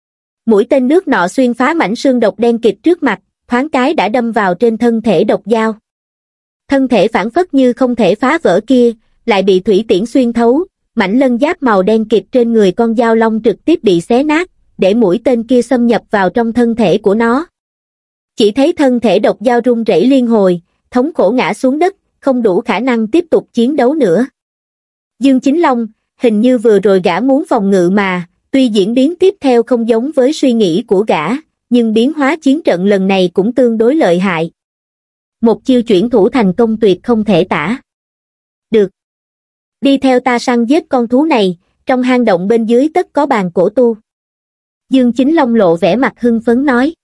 [SPEAKER 1] Mũi tên nước nọ xuyên phá mảnh xương độc đen kịt trước mặt, thoáng cái đã đâm vào trên thân thể độc dao. Thân thể phảng phất như không thể phá vỡ kia, lại bị thủy tiễn xuyên thấu, mảnh lân giáp màu đen kịt trên người con dao long trực tiếp bị xé nát, để mũi tên kia xâm nhập vào trong thân thể của nó. Chỉ thấy thân thể độc dao rung rẩy liên hồi, thống khổ ngã xuống đất, không đủ khả năng tiếp tục chiến đấu nữa. Dương Chính Long, hình như vừa rồi gã muốn phòng ngự mà, tuy diễn biến tiếp theo không giống với suy nghĩ của gã, nhưng biến hóa chiến trận lần này cũng tương đối lợi hại. Một chiêu chuyển thủ thành công tuyệt không thể tả. Được. Đi theo ta săn giết con thú này, trong hang động bên dưới tất có bàn cổ tu. Dương Chính Long lộ vẻ mặt hưng phấn nói.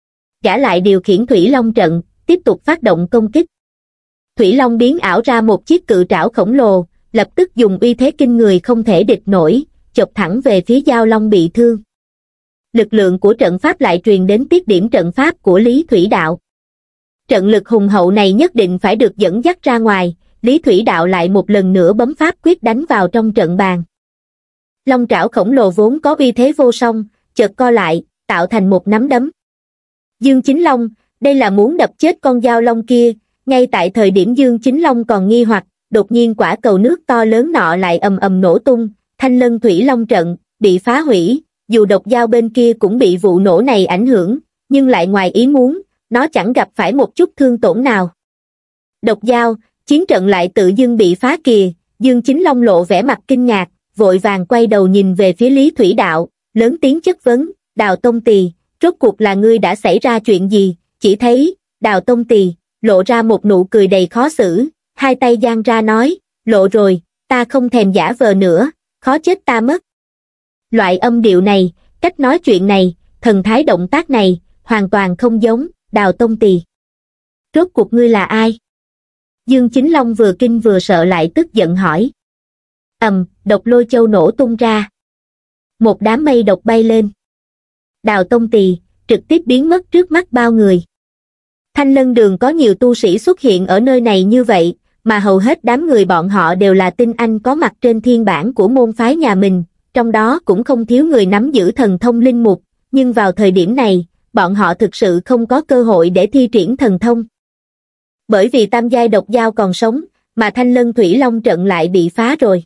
[SPEAKER 1] Gã lại điều khiển Thủy Long trận, tiếp tục phát động công kích. Thủy Long biến ảo ra một chiếc cự trảo khổng lồ, lập tức dùng uy thế kinh người không thể địch nổi, chộp thẳng về phía Dao Long bị thương. Lực lượng của trận pháp lại truyền đến tiết điểm trận pháp của Lý Thủy Đạo. Trận lực hùng hậu này nhất định phải được dẫn dắt ra ngoài, Lý Thủy Đạo lại một lần nữa bấm pháp quyết đánh vào trong trận bàn. Long trảo khổng lồ vốn có uy thế vô song, chợt co lại, tạo thành một nắm đấm. Dương Chính Long, đây là muốn đập chết con dao long kia, ngay tại thời điểm Dương Chính Long còn nghi hoặc, đột nhiên quả cầu nước to lớn nọ lại ầm ầm nổ tung, Thanh Lân Thủy Long trận, bị phá hủy, dù độc dao bên kia cũng bị vụ nổ này ảnh hưởng, nhưng lại ngoài ý muốn, nó chẳng gặp phải một chút thương tổn nào. Độc dao, chiến trận lại tự dưng bị phá kìa, Dương Chính Long lộ vẻ mặt kinh ngạc, vội vàng quay đầu nhìn về phía Lý Thủy Đạo, lớn tiếng chất vấn, Đào Tông Tỳ, rốt cuộc là ngươi đã xảy ra chuyện gì? Chỉ thấy, Đào Tông Tỳ, lộ ra một nụ cười đầy khó xử, hai tay giang ra nói, lộ rồi, ta không thèm giả vờ nữa, khó chết ta mất. Loại âm điệu này, cách nói chuyện này, thần thái động tác này, hoàn toàn không giống, Đào Tông Tỳ. Rốt cuộc ngươi là ai? Dương Chính Long vừa kinh vừa sợ lại tức giận hỏi. Ầm, độc lôi châu nổ tung ra. Một đám mây độc bay lên. Đào Tông Tỳ, trực tiếp biến mất trước mắt bao người. Thanh Lân Đường có nhiều tu sĩ xuất hiện ở nơi này như vậy, mà hầu hết đám người bọn họ đều là tinh anh có mặt trên thiên bảng của môn phái nhà mình, trong đó cũng không thiếu người nắm giữ thần thông linh mục, nhưng vào thời điểm này, bọn họ thực sự không có cơ hội để thi triển thần thông. Bởi vì tam giai độc dao còn sống, mà Thanh Lân Thủy Long trận lại bị phá rồi.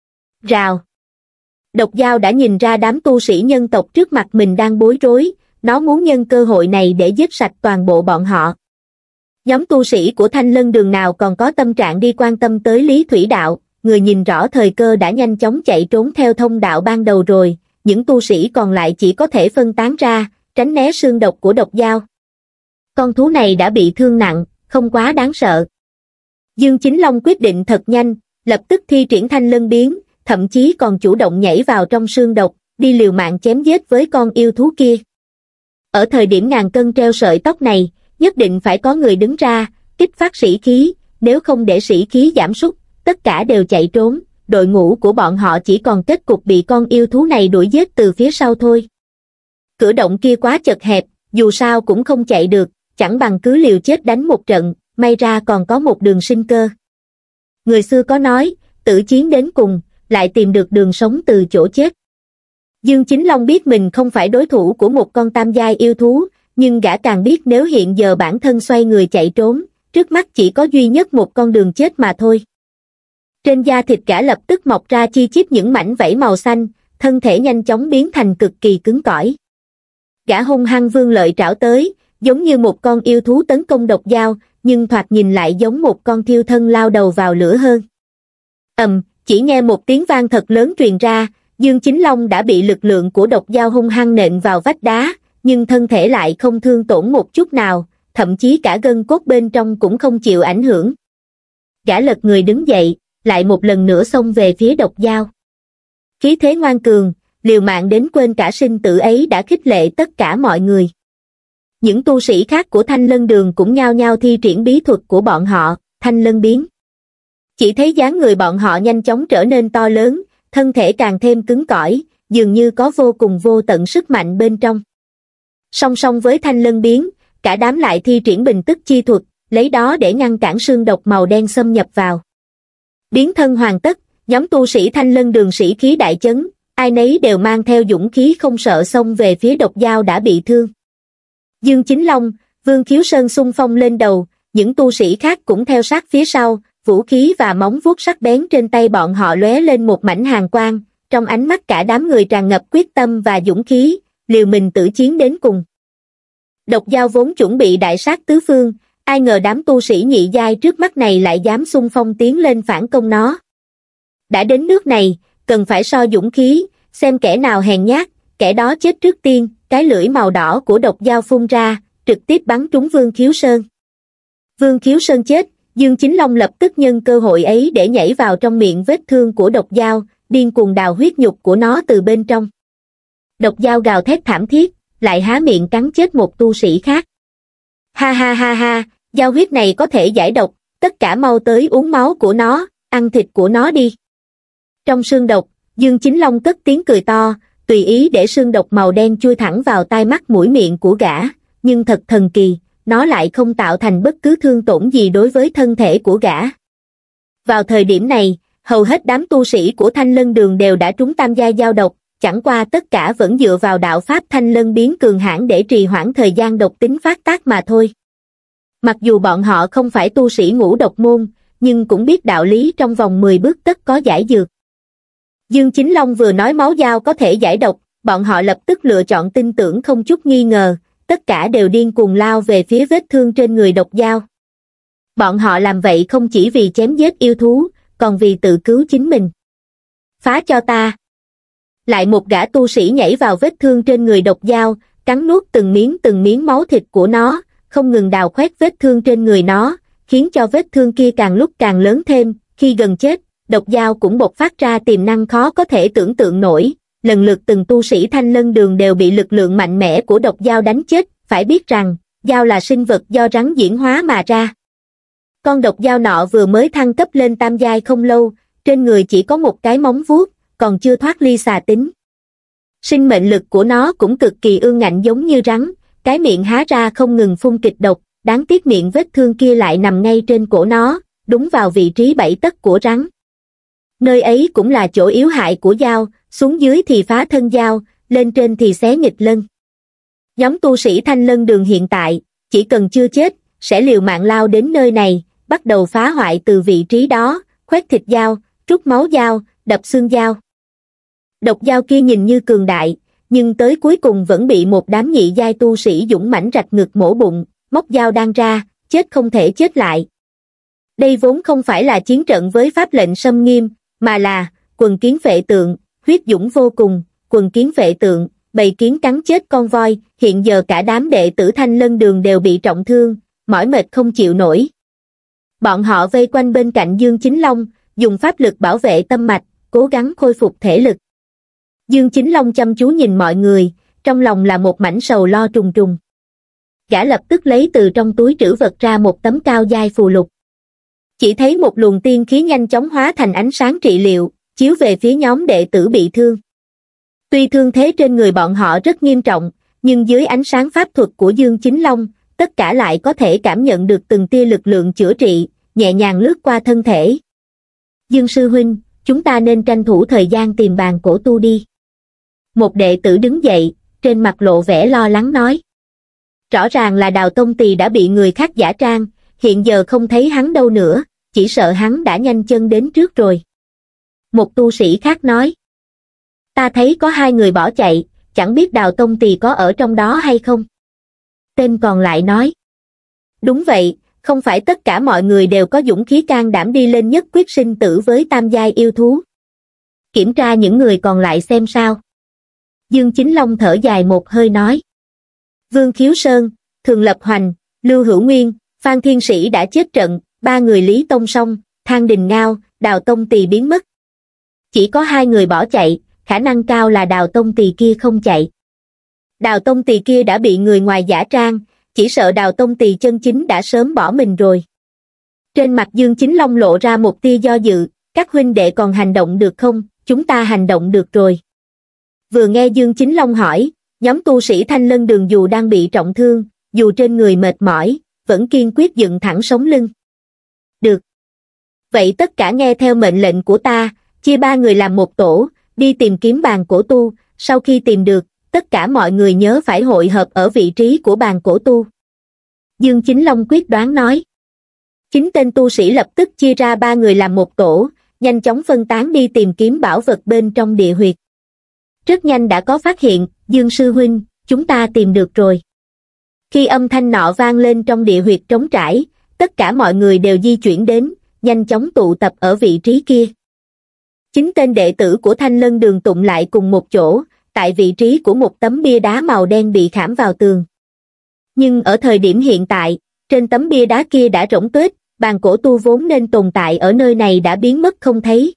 [SPEAKER 1] Rào. Độc dao đã nhìn ra đám tu sĩ nhân tộc trước mặt mình đang bối rối, nó muốn nhân cơ hội này để giết sạch toàn bộ bọn họ. Nhóm tu sĩ của Thanh Lân Đường nào còn có tâm trạng đi quan tâm tới Lý Thủy Đạo, người nhìn rõ thời cơ đã nhanh chóng chạy trốn theo thông đạo ban đầu rồi, những tu sĩ còn lại chỉ có thể phân tán ra, tránh né xương độc của độc dao. Con thú này đã bị thương nặng, không quá đáng sợ. Dương Chính Long quyết định thật nhanh, lập tức thi triển Thanh Lân biến, thậm chí còn chủ động nhảy vào trong xương độc, đi liều mạng chém giết với con yêu thú kia. Ở thời điểm ngàn cân treo sợi tóc này, nhất định phải có người đứng ra, kích phát sĩ khí, nếu không để sĩ khí giảm sút, tất cả đều chạy trốn, đội ngũ của bọn họ chỉ còn kết cục bị con yêu thú này đuổi giết từ phía sau thôi. Cửa động kia quá chật hẹp, dù sao cũng không chạy được, chẳng bằng cứ liều chết đánh một trận, may ra còn có một đường sinh cơ. Người xưa có nói, tử chiến đến cùng, lại tìm được đường sống từ chỗ chết. Dương Chính Long biết mình không phải đối thủ của một con tam giai yêu thú, nhưng gã càng biết nếu hiện giờ bản thân xoay người chạy trốn, trước mắt chỉ có duy nhất một con đường chết mà thôi. Trên da thịt gã lập tức mọc ra chi chít những mảnh vảy màu xanh, thân thể nhanh chóng biến thành cực kỳ cứng cỏi. Gã hung hăng vươn lợi trảo tới, giống như một con yêu thú tấn công độc dao, nhưng thoạt nhìn lại giống một con thiêu thân lao đầu vào lửa hơn. Ầm, chỉ nghe một tiếng vang thật lớn truyền ra, Dương Chính Long đã bị lực lượng của độc dao hung hăng nện vào vách đá, nhưng thân thể lại không thương tổn một chút nào, thậm chí cả gân cốt bên trong cũng không chịu ảnh hưởng. Gã lật người đứng dậy, lại một lần nữa xông về phía độc dao. Khí thế ngoan cường, liều mạng đến quên cả sinh tử ấy đã khích lệ tất cả mọi người. Những tu sĩ khác của Thanh Lân Đường cũng nhao nhao thi triển bí thuật của bọn họ, Thanh Lân biến. Chỉ thấy dáng người bọn họ nhanh chóng trở nên to lớn, thân thể càng thêm cứng cỏi, dường như có vô cùng vô tận sức mạnh bên trong. Song song với Thanh Lân biến, cả đám lại thi triển bình tức chi thuật, lấy đó để ngăn cản sương độc màu đen xâm nhập vào. Biến thân hoàn tất, nhóm tu sĩ Thanh Lân Đường sĩ khí đại chấn, ai nấy đều mang theo dũng khí không sợ xông về phía độc dao đã bị thương. Dương Chính Long, Vương Khiếu Sơn xung phong lên đầu, những tu sĩ khác cũng theo sát phía sau, vũ khí và móng vuốt sắc bén trên tay bọn họ lóe lên một mảnh hàn quang, trong ánh mắt cả đám người tràn ngập quyết tâm và dũng khí, liều mình tử chiến đến cùng. Độc dao vốn chuẩn bị đại sát tứ phương, ai ngờ đám tu sĩ nhị giai trước mắt này lại dám xung phong tiến lên phản công nó. Đã đến nước này, cần phải so dũng khí, xem kẻ nào hèn nhát, kẻ đó chết trước tiên. Cái lưỡi màu đỏ của độc dao phun ra, trực tiếp bắn trúng Vương Khiếu Sơn. Vương Khiếu Sơn chết, Dương Chính Long lập tức nhân cơ hội ấy để nhảy vào trong miệng vết thương của độc dao, điên cuồng đào huyết nhục của nó từ bên trong. Độc dao gào thét thảm thiết, lại há miệng cắn chết một tu sĩ khác. Ha ha ha ha, dao huyết này có thể giải độc, tất cả mau tới uống máu của nó, ăn thịt của nó đi. Trong sương độc, Dương Chính Long cất tiếng cười to, tùy ý để sương độc màu đen chui thẳng vào tai mắt mũi miệng của gã, nhưng thật thần kỳ, nó lại không tạo thành bất cứ thương tổn gì đối với thân thể của gã. Vào thời điểm này, hầu hết đám tu sĩ của Thanh Lân Đường đều đã trúng tam giai giao độc, chẳng qua tất cả vẫn dựa vào đạo pháp Thanh Lân biến cường hãn để trì hoãn thời gian độc tính phát tác mà thôi. Mặc dù bọn họ không phải tu sĩ ngũ độc môn, nhưng cũng biết đạo lý trong vòng mười bước tất có giải dược. Dương Chính Long vừa nói máu dao có thể giải độc, bọn họ lập tức lựa chọn tin tưởng không chút nghi ngờ, tất cả đều điên cuồng lao về phía vết thương trên người độc dao. Bọn họ làm vậy không chỉ vì chém giết yêu thú, còn vì tự cứu chính mình. Phá cho ta! Lại một gã tu sĩ nhảy vào vết thương trên người độc dao, cắn nuốt từng miếng từng miếng máu thịt của nó, không ngừng đào khoét vết thương trên người nó, khiến cho vết thương kia càng lúc càng lớn thêm, khi gần chết. Độc dao cũng bộc phát ra tiềm năng khó có thể tưởng tượng nổi, lần lượt từng tu sĩ Thanh Lân Đường đều bị lực lượng mạnh mẽ của độc dao đánh chết, phải biết rằng, dao là sinh vật do rắn diễn hóa mà ra. Con độc dao nọ vừa mới thăng cấp lên tam giai không lâu, trên người chỉ có một cái móng vuốt, còn chưa thoát ly xà tính. Sinh mệnh lực của nó cũng cực kỳ ương ngạnh giống như rắn, cái miệng há ra không ngừng phun kịch độc, đáng tiếc miệng vết thương kia lại nằm ngay trên cổ nó, đúng vào vị trí bảy tấc của rắn. Nơi ấy cũng là chỗ yếu hại của dao, xuống dưới thì phá thân dao, lên trên thì xé nghịch lân. Nhóm tu sĩ Thanh Lân Đường hiện tại, chỉ cần chưa chết, sẽ liều mạng lao đến nơi này, bắt đầu phá hoại từ vị trí đó, khoét thịt dao, trút máu dao, đập xương dao. Độc dao kia nhìn như cường đại, nhưng tới cuối cùng vẫn bị một đám nhị giai tu sĩ dũng mãnh rạch ngực mổ bụng, móc dao đang ra, chết không thể chết lại. Đây vốn không phải là chiến trận với pháp lệnh xâm nghiêm, mà là quần kiến phệ tượng, huyết dũng vô cùng, quần kiến phệ tượng, bầy kiến cắn chết con voi. Hiện giờ cả đám đệ tử Thanh Lân Đường đều bị trọng thương, mỏi mệt không chịu nổi. Bọn họ vây quanh bên cạnh Dương Chính Long, dùng pháp lực bảo vệ tâm mạch, cố gắng khôi phục thể lực. Dương Chính Long chăm chú nhìn mọi người, trong lòng là một mảnh sầu lo trùng trùng. Gã lập tức lấy từ trong túi trữ vật ra một tấm cao giai phù lục. Chỉ thấy một luồng tiên khí nhanh chóng hóa thành ánh sáng trị liệu, chiếu về phía nhóm đệ tử bị thương. Tuy thương thế trên người bọn họ rất nghiêm trọng, nhưng dưới ánh sáng pháp thuật của Dương Chính Long, tất cả lại có thể cảm nhận được từng tia lực lượng chữa trị, nhẹ nhàng lướt qua thân thể. Dương sư huynh, chúng ta nên tranh thủ thời gian tìm bàn cổ tu đi. Một đệ tử đứng dậy, trên mặt lộ vẻ lo lắng nói. Rõ ràng là Đào Tông Tỳ đã bị người khác giả trang, hiện giờ không thấy hắn đâu nữa, chỉ sợ hắn đã nhanh chân đến trước rồi. Một tu sĩ khác nói. Ta thấy có hai người bỏ chạy, chẳng biết Đào Tông Tỳ có ở trong đó hay không. Tên còn lại nói. Đúng vậy, không phải tất cả mọi người đều có dũng khí can đảm đi lên nhất quyết sinh tử với tam giai yêu thú. Kiểm tra những người còn lại xem sao. Dương Chính Long thở dài một hơi nói. Vương Khiếu Sơn, Thường Lập Hoành, Lưu Hữu Nguyên, Phan Thiên Sĩ đã chết trận, ba người Lý Tông Song, Thang Đình Ngao, Đào Tông Tỳ biến mất. Chỉ có hai người bỏ chạy, khả năng cao là Đào Tông Tỳ kia không chạy. Đào Tông Tỳ kia đã bị người ngoài giả trang, chỉ sợ Đào Tông Tỳ chân chính đã sớm bỏ mình rồi. Trên mặt Dương Chính Long lộ ra một tia do dự, các huynh đệ còn hành động được không? Chúng ta hành động được rồi. Vừa nghe Dương Chính Long hỏi, nhóm tu sĩ Thanh Lân Đường dù đang bị trọng thương, dù trên người mệt mỏi, vẫn kiên quyết dựng thẳng sống lưng. Được. Vậy tất cả nghe theo mệnh lệnh của ta, chia ba người làm một tổ, đi tìm kiếm bàn cổ tu, sau khi tìm được, tất cả mọi người nhớ phải hội hợp ở vị trí của bàn cổ tu. Dương Chính Long quyết đoán nói. Chính tên tu sĩ lập tức chia ra ba người làm một tổ, nhanh chóng phân tán đi tìm kiếm bảo vật bên trong địa huyệt. Rất nhanh đã có phát hiện, Dương sư huynh, chúng ta tìm được rồi. Khi âm thanh nọ vang lên trong địa huyệt trống trải, tất cả mọi người đều di chuyển đến, nhanh chóng tụ tập ở vị trí kia. Chính tên đệ tử của Thanh Lân Đường tụng lại cùng một chỗ, tại vị trí của một tấm bia đá màu đen bị khảm vào tường. Nhưng ở thời điểm hiện tại, trên tấm bia đá kia đã rỗng tuếch, bàn cổ tu vốn nên tồn tại ở nơi này đã biến mất không thấy.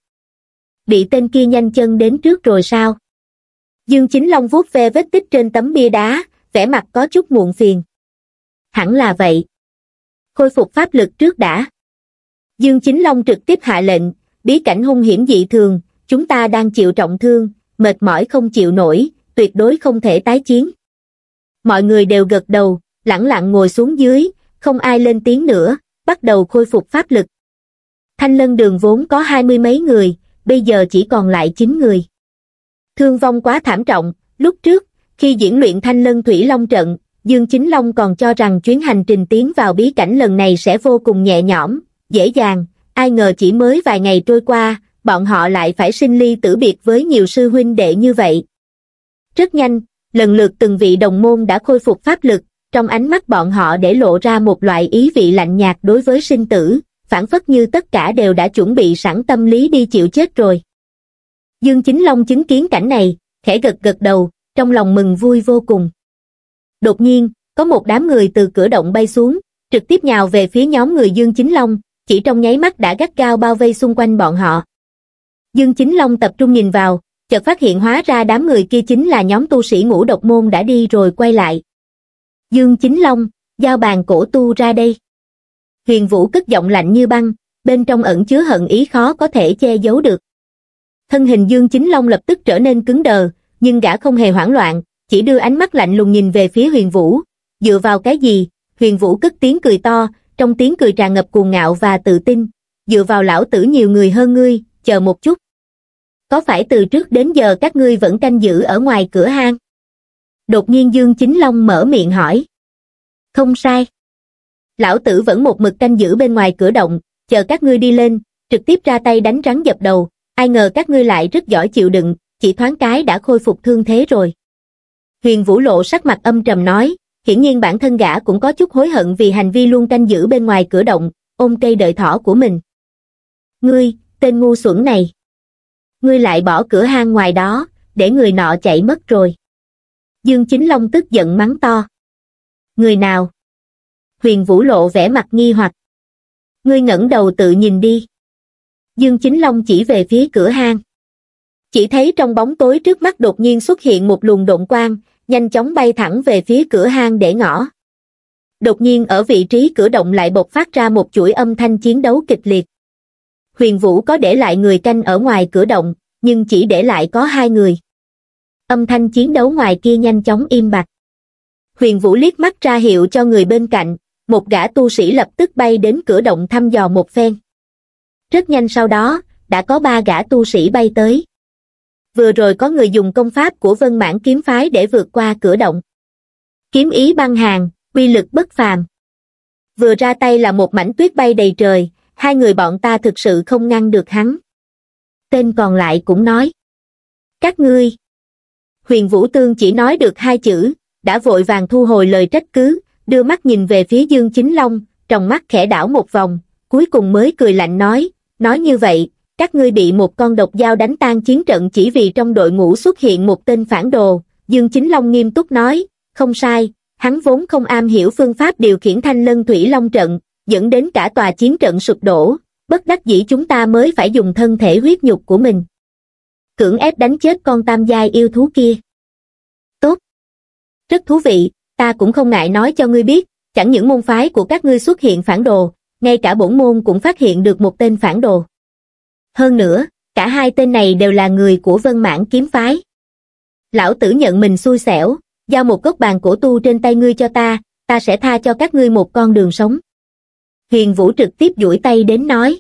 [SPEAKER 1] Bị tên kia nhanh chân đến trước rồi sao? Dương Chính Long vuốt ve vết tích trên tấm bia đá, vẻ mặt có chút muộn phiền. Hẳn là vậy. Khôi phục pháp lực trước đã. Dương Chính Long trực tiếp hạ lệnh, bí cảnh hung hiểm dị thường, chúng ta đang chịu trọng thương, mệt mỏi không chịu nổi, tuyệt đối không thể tái chiến. Mọi người đều gật đầu, lẳng lặng ngồi xuống dưới, không ai lên tiếng nữa, bắt đầu khôi phục pháp lực. Thanh Lân Đường vốn có hai mươi mấy người, bây giờ chỉ còn lại chín người. Thương vong quá thảm trọng, lúc trước, khi diễn luyện Thanh Lân Thủy Long trận, Dương Chính Long còn cho rằng chuyến hành trình tiến vào bí cảnh lần này sẽ vô cùng nhẹ nhõm, dễ dàng, ai ngờ chỉ mới vài ngày trôi qua, bọn họ lại phải sinh ly tử biệt với nhiều sư huynh đệ như vậy. Rất nhanh, lần lượt từng vị đồng môn đã khôi phục pháp lực, trong ánh mắt bọn họ để lộ ra một loại ý vị lạnh nhạt đối với sinh tử, phảng phất như tất cả đều đã chuẩn bị sẵn tâm lý đi chịu chết rồi. Dương Chính Long chứng kiến cảnh này, khẽ gật gật đầu, trong lòng mừng vui vô cùng. Đột nhiên, có một đám người từ cửa động bay xuống, trực tiếp nhào về phía nhóm người Dương Chính Long, chỉ trong nháy mắt đã gắt gao bao vây xung quanh bọn họ. Dương Chính Long tập trung nhìn vào, chợt phát hiện hóa ra đám người kia chính là nhóm tu sĩ Ngũ Độc Môn đã đi rồi quay lại. Dương Chính Long, giao bàn cổ tu ra đây. Huyền Vũ cất giọng lạnh như băng, bên trong ẩn chứa hận ý khó có thể che giấu được. Thân hình Dương Chính Long lập tức trở nên cứng đờ, nhưng gã không hề hoảng loạn, chỉ đưa ánh mắt lạnh lùng nhìn về phía Huyền Vũ. Dựa vào cái gì? Huyền Vũ cất tiếng cười to, trong tiếng cười tràn ngập cuồng ngạo và tự tin. Dựa vào lão tử nhiều người hơn ngươi, chờ một chút. Có phải từ trước đến giờ các ngươi vẫn canh giữ ở ngoài cửa hang? Đột nhiên Dương Chính Long mở miệng hỏi. Không sai. Lão tử vẫn một mực canh giữ bên ngoài cửa động, chờ các ngươi đi lên, trực tiếp ra tay đánh rắn dập đầu, ai ngờ các ngươi lại rất giỏi chịu đựng, chỉ thoáng cái đã khôi phục thương thế rồi. Huyền Vũ lộ sắc mặt âm trầm nói, hiển nhiên bản thân gã cũng có chút hối hận vì hành vi luôn canh giữ bên ngoài cửa động, ôm cây đợi thỏ của mình. Ngươi, tên ngu xuẩn này. Ngươi lại bỏ cửa hang ngoài đó, để người nọ chạy mất rồi. Dương Chính Long tức giận mắng to. Người nào? Huyền Vũ lộ vẻ mặt nghi hoặc. Ngươi ngẩng đầu tự nhìn đi. Dương Chính Long chỉ về phía cửa hang. Chỉ thấy trong bóng tối trước mắt đột nhiên xuất hiện một luồng độn quang, nhanh chóng bay thẳng về phía cửa hang để ngõ. Đột nhiên ở vị trí cửa động lại bộc phát ra một chuỗi âm thanh chiến đấu kịch liệt. Huyền Vũ có để lại người canh ở ngoài cửa động, nhưng chỉ để lại có hai người. Âm thanh chiến đấu ngoài kia nhanh chóng im bặt. Huyền Vũ liếc mắt ra hiệu cho người bên cạnh, một gã tu sĩ lập tức bay đến cửa động thăm dò một phen. Rất nhanh sau đó, đã có ba gã tu sĩ bay tới. Vừa rồi có người dùng công pháp của Vân Mãn kiếm phái để vượt qua cửa động. Kiếm ý băng hàn, uy lực bất phàm. Vừa ra tay là một mảnh tuyết bay đầy trời, hai người bọn ta thực sự không ngăn được hắn. Tên còn lại cũng nói. Các ngươi. Huyền Vũ Tương chỉ nói được hai chữ, đã vội vàng thu hồi lời trách cứ, đưa mắt nhìn về phía Dương Chính Long, trong mắt khẽ đảo một vòng, cuối cùng mới cười lạnh nói, nói như vậy, các ngươi bị một con độc dao đánh tan chiến trận chỉ vì trong đội ngũ xuất hiện một tên phản đồ. Dương Chính Long nghiêm túc nói, không sai, hắn vốn không am hiểu phương pháp điều khiển Thanh Lân Thủy Long trận, dẫn đến cả tòa chiến trận sụp đổ, bất đắc dĩ chúng ta mới phải dùng thân thể huyết nhục của mình cưỡng ép đánh chết con tam giai yêu thú kia. Tốt. Rất thú vị, ta cũng không ngại nói cho ngươi biết, chẳng những môn phái của các ngươi xuất hiện phản đồ, ngay cả bổn môn cũng phát hiện được một tên phản đồ. Hơn nữa, cả hai tên này đều là người của Vân Mãn kiếm phái. Lão tử nhận mình xui xẻo, giao một gốc bàn cổ tu trên tay ngươi cho ta, ta sẽ tha cho các ngươi một con đường sống. Huyền Vũ trực tiếp duỗi tay đến nói.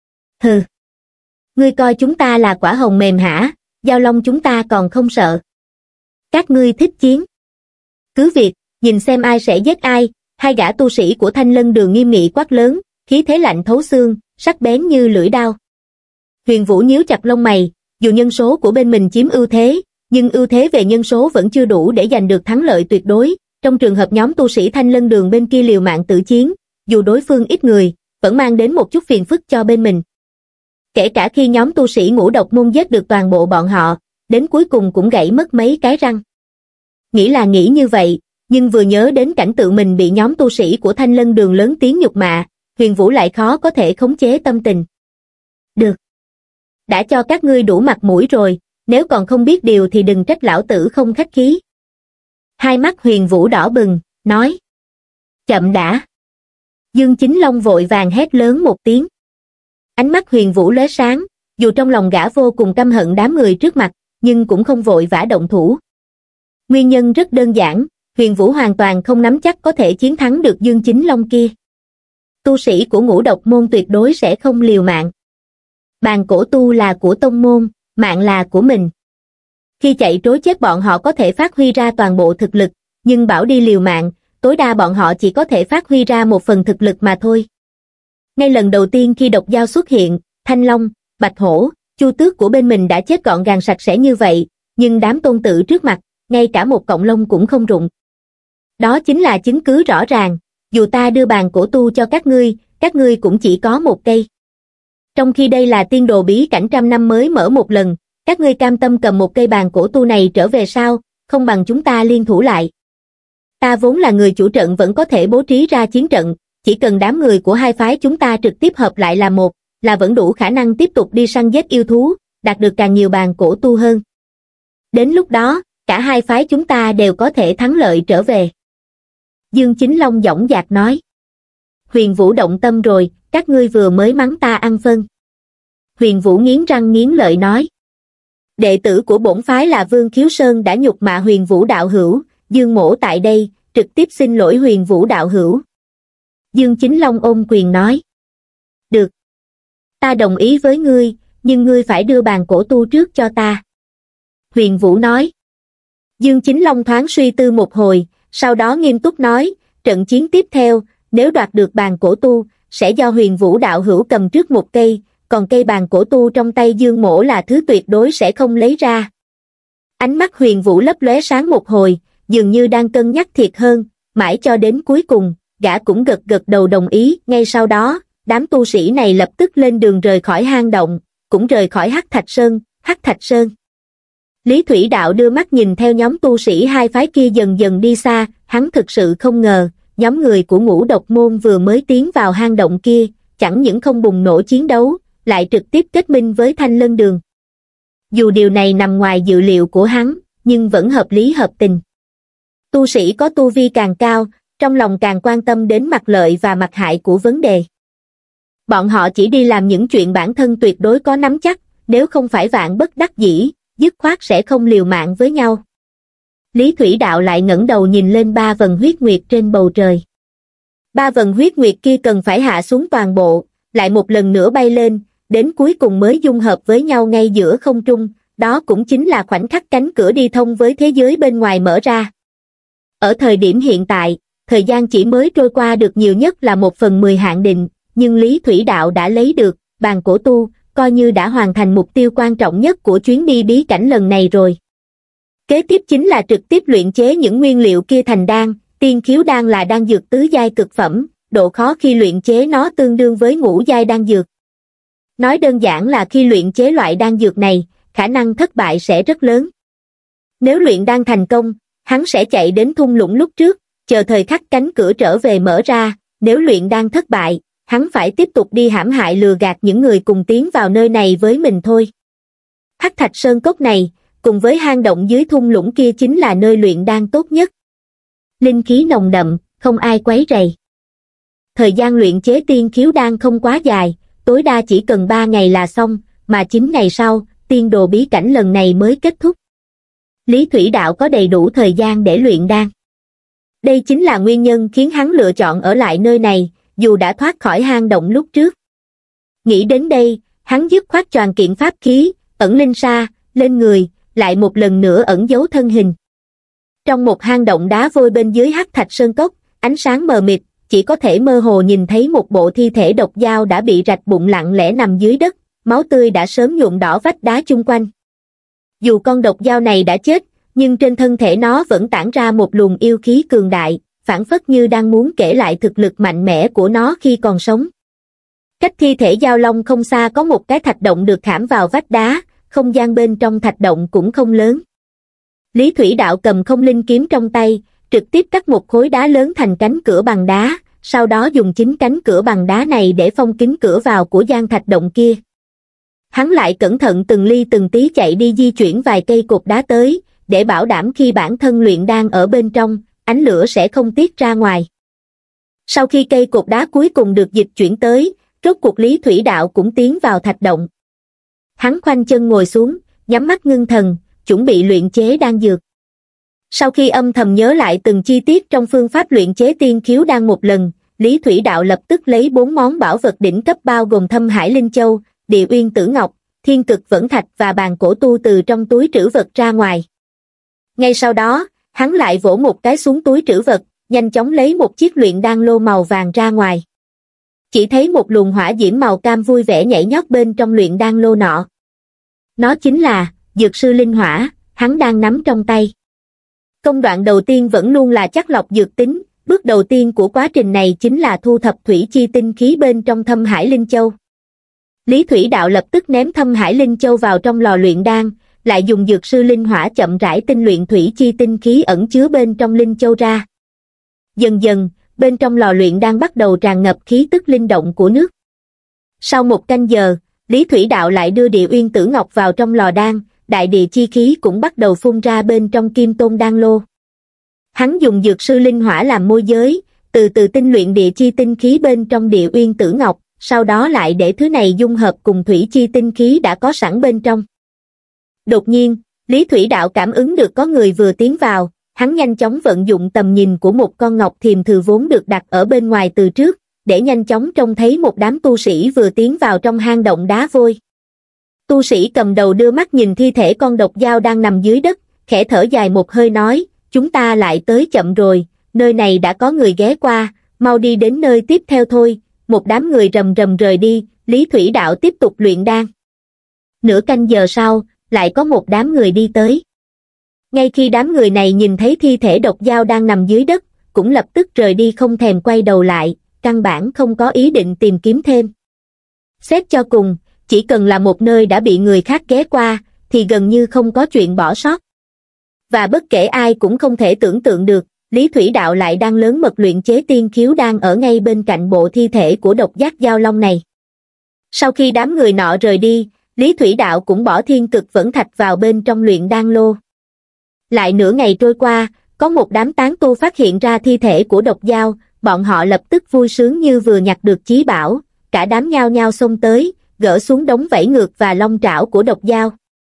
[SPEAKER 1] Hừ, ngươi coi chúng ta là quả hồng mềm hả, giao long chúng ta còn không sợ. Các ngươi thích chiến. Cứ việc, nhìn xem ai sẽ giết ai, hai gã tu sĩ của Thanh Lân Đường nghiêm nghị quát lớn, khí thế lạnh thấu xương, sắc bén như lưỡi đao. Huyền Vũ nhíu chặt lông mày, dù nhân số của bên mình chiếm ưu thế, nhưng ưu thế về nhân số vẫn chưa đủ để giành được thắng lợi tuyệt đối. Trong trường hợp nhóm tu sĩ Thanh Lân Đường bên kia liều mạng tử chiến, dù đối phương ít người, vẫn mang đến một chút phiền phức cho bên mình. Kể cả khi nhóm tu sĩ Ngũ Độc môn giết được toàn bộ bọn họ, đến cuối cùng cũng gãy mất mấy cái răng. Nghĩ là nghĩ như vậy, nhưng vừa nhớ đến cảnh tượng mình bị nhóm tu sĩ của Thanh Lân Đường lớn tiếng nhục mạ, Huyền Vũ lại khó có thể khống chế tâm tình. Được. Đã cho các ngươi đủ mặt mũi rồi, nếu còn không biết điều thì đừng trách lão tử không khách khí. Hai mắt Huyền Vũ đỏ bừng, nói. Chậm đã. Dương Chính Long vội vàng hét lớn một tiếng. Ánh mắt Huyền Vũ lóe sáng, dù trong lòng gã vô cùng căm hận đám người trước mặt, nhưng cũng không vội vã động thủ. Nguyên nhân rất đơn giản, Huyền Vũ hoàn toàn không nắm chắc có thể chiến thắng được Dương Chính Long kia. Tu sĩ của Ngũ Độc môn tuyệt đối sẽ không liều mạng. Bàn cổ tu là của tông môn, mạng là của mình. Khi chạy trối chết bọn họ có thể phát huy ra toàn bộ thực lực, nhưng bảo đi liều mạng, tối đa bọn họ chỉ có thể phát huy ra một phần thực lực mà thôi. Ngay lần đầu tiên khi độc giao xuất hiện, Thanh Long, Bạch Hổ, Chu Tước của bên mình đã chết gọn gàng sạch sẽ như vậy, nhưng đám tôn tử trước mặt, ngay cả một cọng lông cũng không rụng. Đó chính là chứng cứ rõ ràng, dù ta đưa bàn cổ tu cho các ngươi, các ngươi cũng chỉ có một cây. Trong khi đây là tiên đồ bí cảnh trăm năm mới mở một lần, các ngươi cam tâm cầm một cây bàn cổ tu này trở về sao, không bằng chúng ta liên thủ lại. Ta vốn là người chủ trận vẫn có thể bố trí ra chiến trận, chỉ cần đám người của hai phái chúng ta trực tiếp hợp lại là một, là vẫn đủ khả năng tiếp tục đi săn giết yêu thú, đạt được càng nhiều bàn cổ tu hơn. Đến lúc đó, cả hai phái chúng ta đều có thể thắng lợi trở về. Dương Chính Long dõng dạc nói. Huyền Vũ động tâm rồi, các ngươi vừa mới mắng ta ăn phân. Huyền Vũ nghiến răng nghiến lợi nói. Đệ tử của bổn phái là Vương Khiếu Sơn đã nhục mạ Huyền Vũ đạo hữu, Dương mỗ tại đây, trực tiếp xin lỗi Huyền Vũ đạo hữu. Dương Chính Long ôm quyền nói. Được. Ta đồng ý với ngươi, nhưng ngươi phải đưa bàn cổ tu trước cho ta. Huyền Vũ nói. Dương Chính Long thoáng suy tư một hồi, sau đó nghiêm túc nói, trận chiến tiếp theo, nếu đoạt được bàn cổ tu, sẽ do Huyền Vũ đạo hữu cầm trước một cây, còn cây bàn cổ tu trong tay Dương mỗ là thứ tuyệt đối sẽ không lấy ra. Ánh mắt Huyền Vũ lấp lóe sáng một hồi, dường như đang cân nhắc thiệt hơn, mãi cho đến cuối cùng, gã cũng gật gật đầu đồng ý. Ngay sau đó, đám tu sĩ này lập tức lên đường rời khỏi hang động, cũng rời khỏi Hắc Thạch Sơn, Hắc Thạch Sơn. Lý Thủy Đạo đưa mắt nhìn theo nhóm tu sĩ hai phái kia dần dần đi xa, hắn thực sự không ngờ, nhóm người của Ngũ Độc môn vừa mới tiến vào hang động kia, chẳng những không bùng nổ chiến đấu, lại trực tiếp kết minh với Thanh Lân Đường. Dù điều này nằm ngoài dự liệu của hắn, nhưng vẫn hợp lý hợp tình. Tu sĩ có tu vi càng cao, trong lòng càng quan tâm đến mặt lợi và mặt hại của vấn đề. Bọn họ chỉ đi làm những chuyện bản thân tuyệt đối có nắm chắc, nếu không phải vạn bất đắc dĩ, dứt khoát sẽ không liều mạng với nhau. Lý Thủy Đạo lại ngẩng đầu nhìn lên ba vầng huyết nguyệt trên bầu trời. Ba vầng huyết nguyệt kia cần phải hạ xuống toàn bộ, lại một lần nữa bay lên, đến cuối cùng mới dung hợp với nhau ngay giữa không trung, đó cũng chính là khoảnh khắc cánh cửa đi thông với thế giới bên ngoài mở ra. Ở thời điểm hiện tại, thời gian chỉ mới trôi qua được nhiều nhất là một phần mười hạn định, nhưng Lý Thủy Đạo đã lấy được bàn cổ tu, coi như đã hoàn thành mục tiêu quan trọng nhất của chuyến đi bí cảnh lần này rồi. Kế tiếp chính là trực tiếp luyện chế những nguyên liệu kia thành đan, tiên khiếu đan là đan dược tứ giai cực phẩm, độ khó khi luyện chế nó tương đương với ngũ giai đan dược. Nói đơn giản là khi luyện chế loại đan dược này, khả năng thất bại sẽ rất lớn. Nếu luyện đan thành công, hắn sẽ chạy đến thung lũng lúc trước, chờ thời khắc cánh cửa trở về mở ra, nếu luyện đan thất bại, hắn phải tiếp tục đi hãm hại lừa gạt những người cùng tiến vào nơi này với mình thôi. Hắc Thạch Sơn cốc này, cùng với hang động dưới thung lũng kia chính là nơi luyện đan tốt nhất, Linh khí nồng đậm, không ai quấy rầy. Thời gian luyện chế tiên khiếu đan không quá dài, tối đa chỉ cần ba ngày là xong, mà chín ngày sau, tiên đồ bí cảnh lần này mới kết thúc. Lý Thủy Đạo có đầy đủ thời gian để luyện đan. Đây chính là nguyên nhân khiến hắn lựa chọn ở lại nơi này, dù đã thoát khỏi hang động lúc trước. Nghĩ đến đây, hắn dứt khoát choàng kiện pháp khí, ẩn linh sa, lên người, lại một lần nữa ẩn giấu thân hình. Trong một hang động đá vôi bên dưới hắc thạch sơn cốc, ánh sáng mờ mịt, chỉ có thể mơ hồ nhìn thấy một bộ thi thể độc dao đã bị rạch bụng lặng lẽ nằm dưới đất, máu tươi đã sớm nhuộm đỏ vách đá chung quanh. Dù con độc dao này đã chết, nhưng trên thân thể nó vẫn tản ra một luồng yêu khí cường đại, phảng phất như đang muốn kể lại thực lực mạnh mẽ của nó khi còn sống. Cách thi thể dao long không xa có một cái thạch động được khảm vào vách đá, không gian bên trong thạch động cũng không lớn. Lý Thủy Đạo cầm không linh kiếm trong tay, trực tiếp cắt một khối đá lớn thành cánh cửa bằng đá, sau đó dùng chính cánh cửa bằng đá này để phong kín cửa vào của gian thạch động kia. Hắn lại cẩn thận từng ly từng tí chạy đi di chuyển vài cây cột đá tới, để bảo đảm khi bản thân luyện đan ở bên trong, ánh lửa sẽ không tiết ra ngoài. Sau khi cây cột đá cuối cùng được dịch chuyển tới, rốt cuộc Lý Thủy Đạo cũng tiến vào thạch động. Hắn khoanh chân ngồi xuống, nhắm mắt ngưng thần, chuẩn bị luyện chế đan dược. Sau khi âm thầm nhớ lại từng chi tiết trong phương pháp luyện chế tiên khiếu đan một lần, Lý Thủy Đạo lập tức lấy bốn món bảo vật đỉnh cấp bao gồm Thâm Hải Linh Châu, Địa Uyên Tử Ngọc, Thiên Cực Vẫn Thạch và Bàn Cổ Tu từ trong túi trữ vật ra ngoài. Ngay sau đó, hắn lại vỗ một cái xuống túi trữ vật, nhanh chóng lấy một chiếc luyện đan lô màu vàng ra ngoài. Chỉ thấy một luồng hỏa diễm màu cam vui vẻ nhảy nhót bên trong luyện đan lô nọ. Nó chính là dược sư linh hỏa, hắn đang nắm trong tay. Công đoạn đầu tiên vẫn luôn là chắc lọc dược tính, bước đầu tiên của quá trình này chính là thu thập thủy chi tinh khí bên trong Thâm Hải Linh Châu. Lý Thủy Đạo lập tức ném Thâm Hải Linh Châu vào trong lò luyện đan, lại dùng dược sư linh hỏa chậm rãi tinh luyện thủy chi tinh khí ẩn chứa bên trong Linh Châu ra. Dần dần, bên trong lò luyện đan bắt đầu tràn ngập khí tức linh động của nước. Sau một canh giờ, Lý Thủy Đạo lại đưa Địa Uyên Tử Ngọc vào trong lò đan, đại địa chi khí cũng bắt đầu phun ra bên trong Kim Tôn đan lô. Hắn dùng dược sư linh hỏa làm môi giới, từ từ tinh luyện địa chi tinh khí bên trong Địa Uyên Tử Ngọc, sau đó lại để thứ này dung hợp cùng thủy chi tinh khí đã có sẵn bên trong. Đột nhiên, Lý Thủy Đạo cảm ứng được có người vừa tiến vào, hắn nhanh chóng vận dụng tầm nhìn của một con ngọc thiềm thừ vốn được đặt ở bên ngoài từ trước, để nhanh chóng trông thấy một đám tu sĩ vừa tiến vào trong hang động đá vôi. Tu sĩ cầm đầu đưa mắt nhìn thi thể con độc dao đang nằm dưới đất, khẽ thở dài một hơi nói, chúng ta lại tới chậm rồi, nơi này đã có người ghé qua, mau đi đến nơi tiếp theo thôi. Một đám người rầm rầm rời đi, Lý Thủy Đạo tiếp tục luyện đan. Nửa canh giờ sau, lại có một đám người đi tới. Ngay khi đám người này nhìn thấy thi thể độc dao đang nằm dưới đất, cũng lập tức rời đi không thèm quay đầu lại, căn bản không có ý định tìm kiếm thêm. Xét cho cùng, chỉ cần là một nơi đã bị người khác ghé qua, thì gần như không có chuyện bỏ sót. Và bất kể ai cũng không thể tưởng tượng được, Lý Thủy Đạo lại đang lớn mật luyện chế tiên khiếu đan ở ngay bên cạnh bộ thi thể của độc giác dao long này. Sau khi đám người nọ rời đi, Lý Thủy Đạo cũng bỏ Thiên Cực Vẫn Thạch vào bên trong luyện đan lô. Lại nửa ngày trôi qua, có một đám tán tu phát hiện ra thi thể của độc dao, bọn họ lập tức vui sướng như vừa nhặt được chí bảo, cả đám nhao nhao xông tới, gỡ xuống đống vảy ngược và long trảo của độc dao.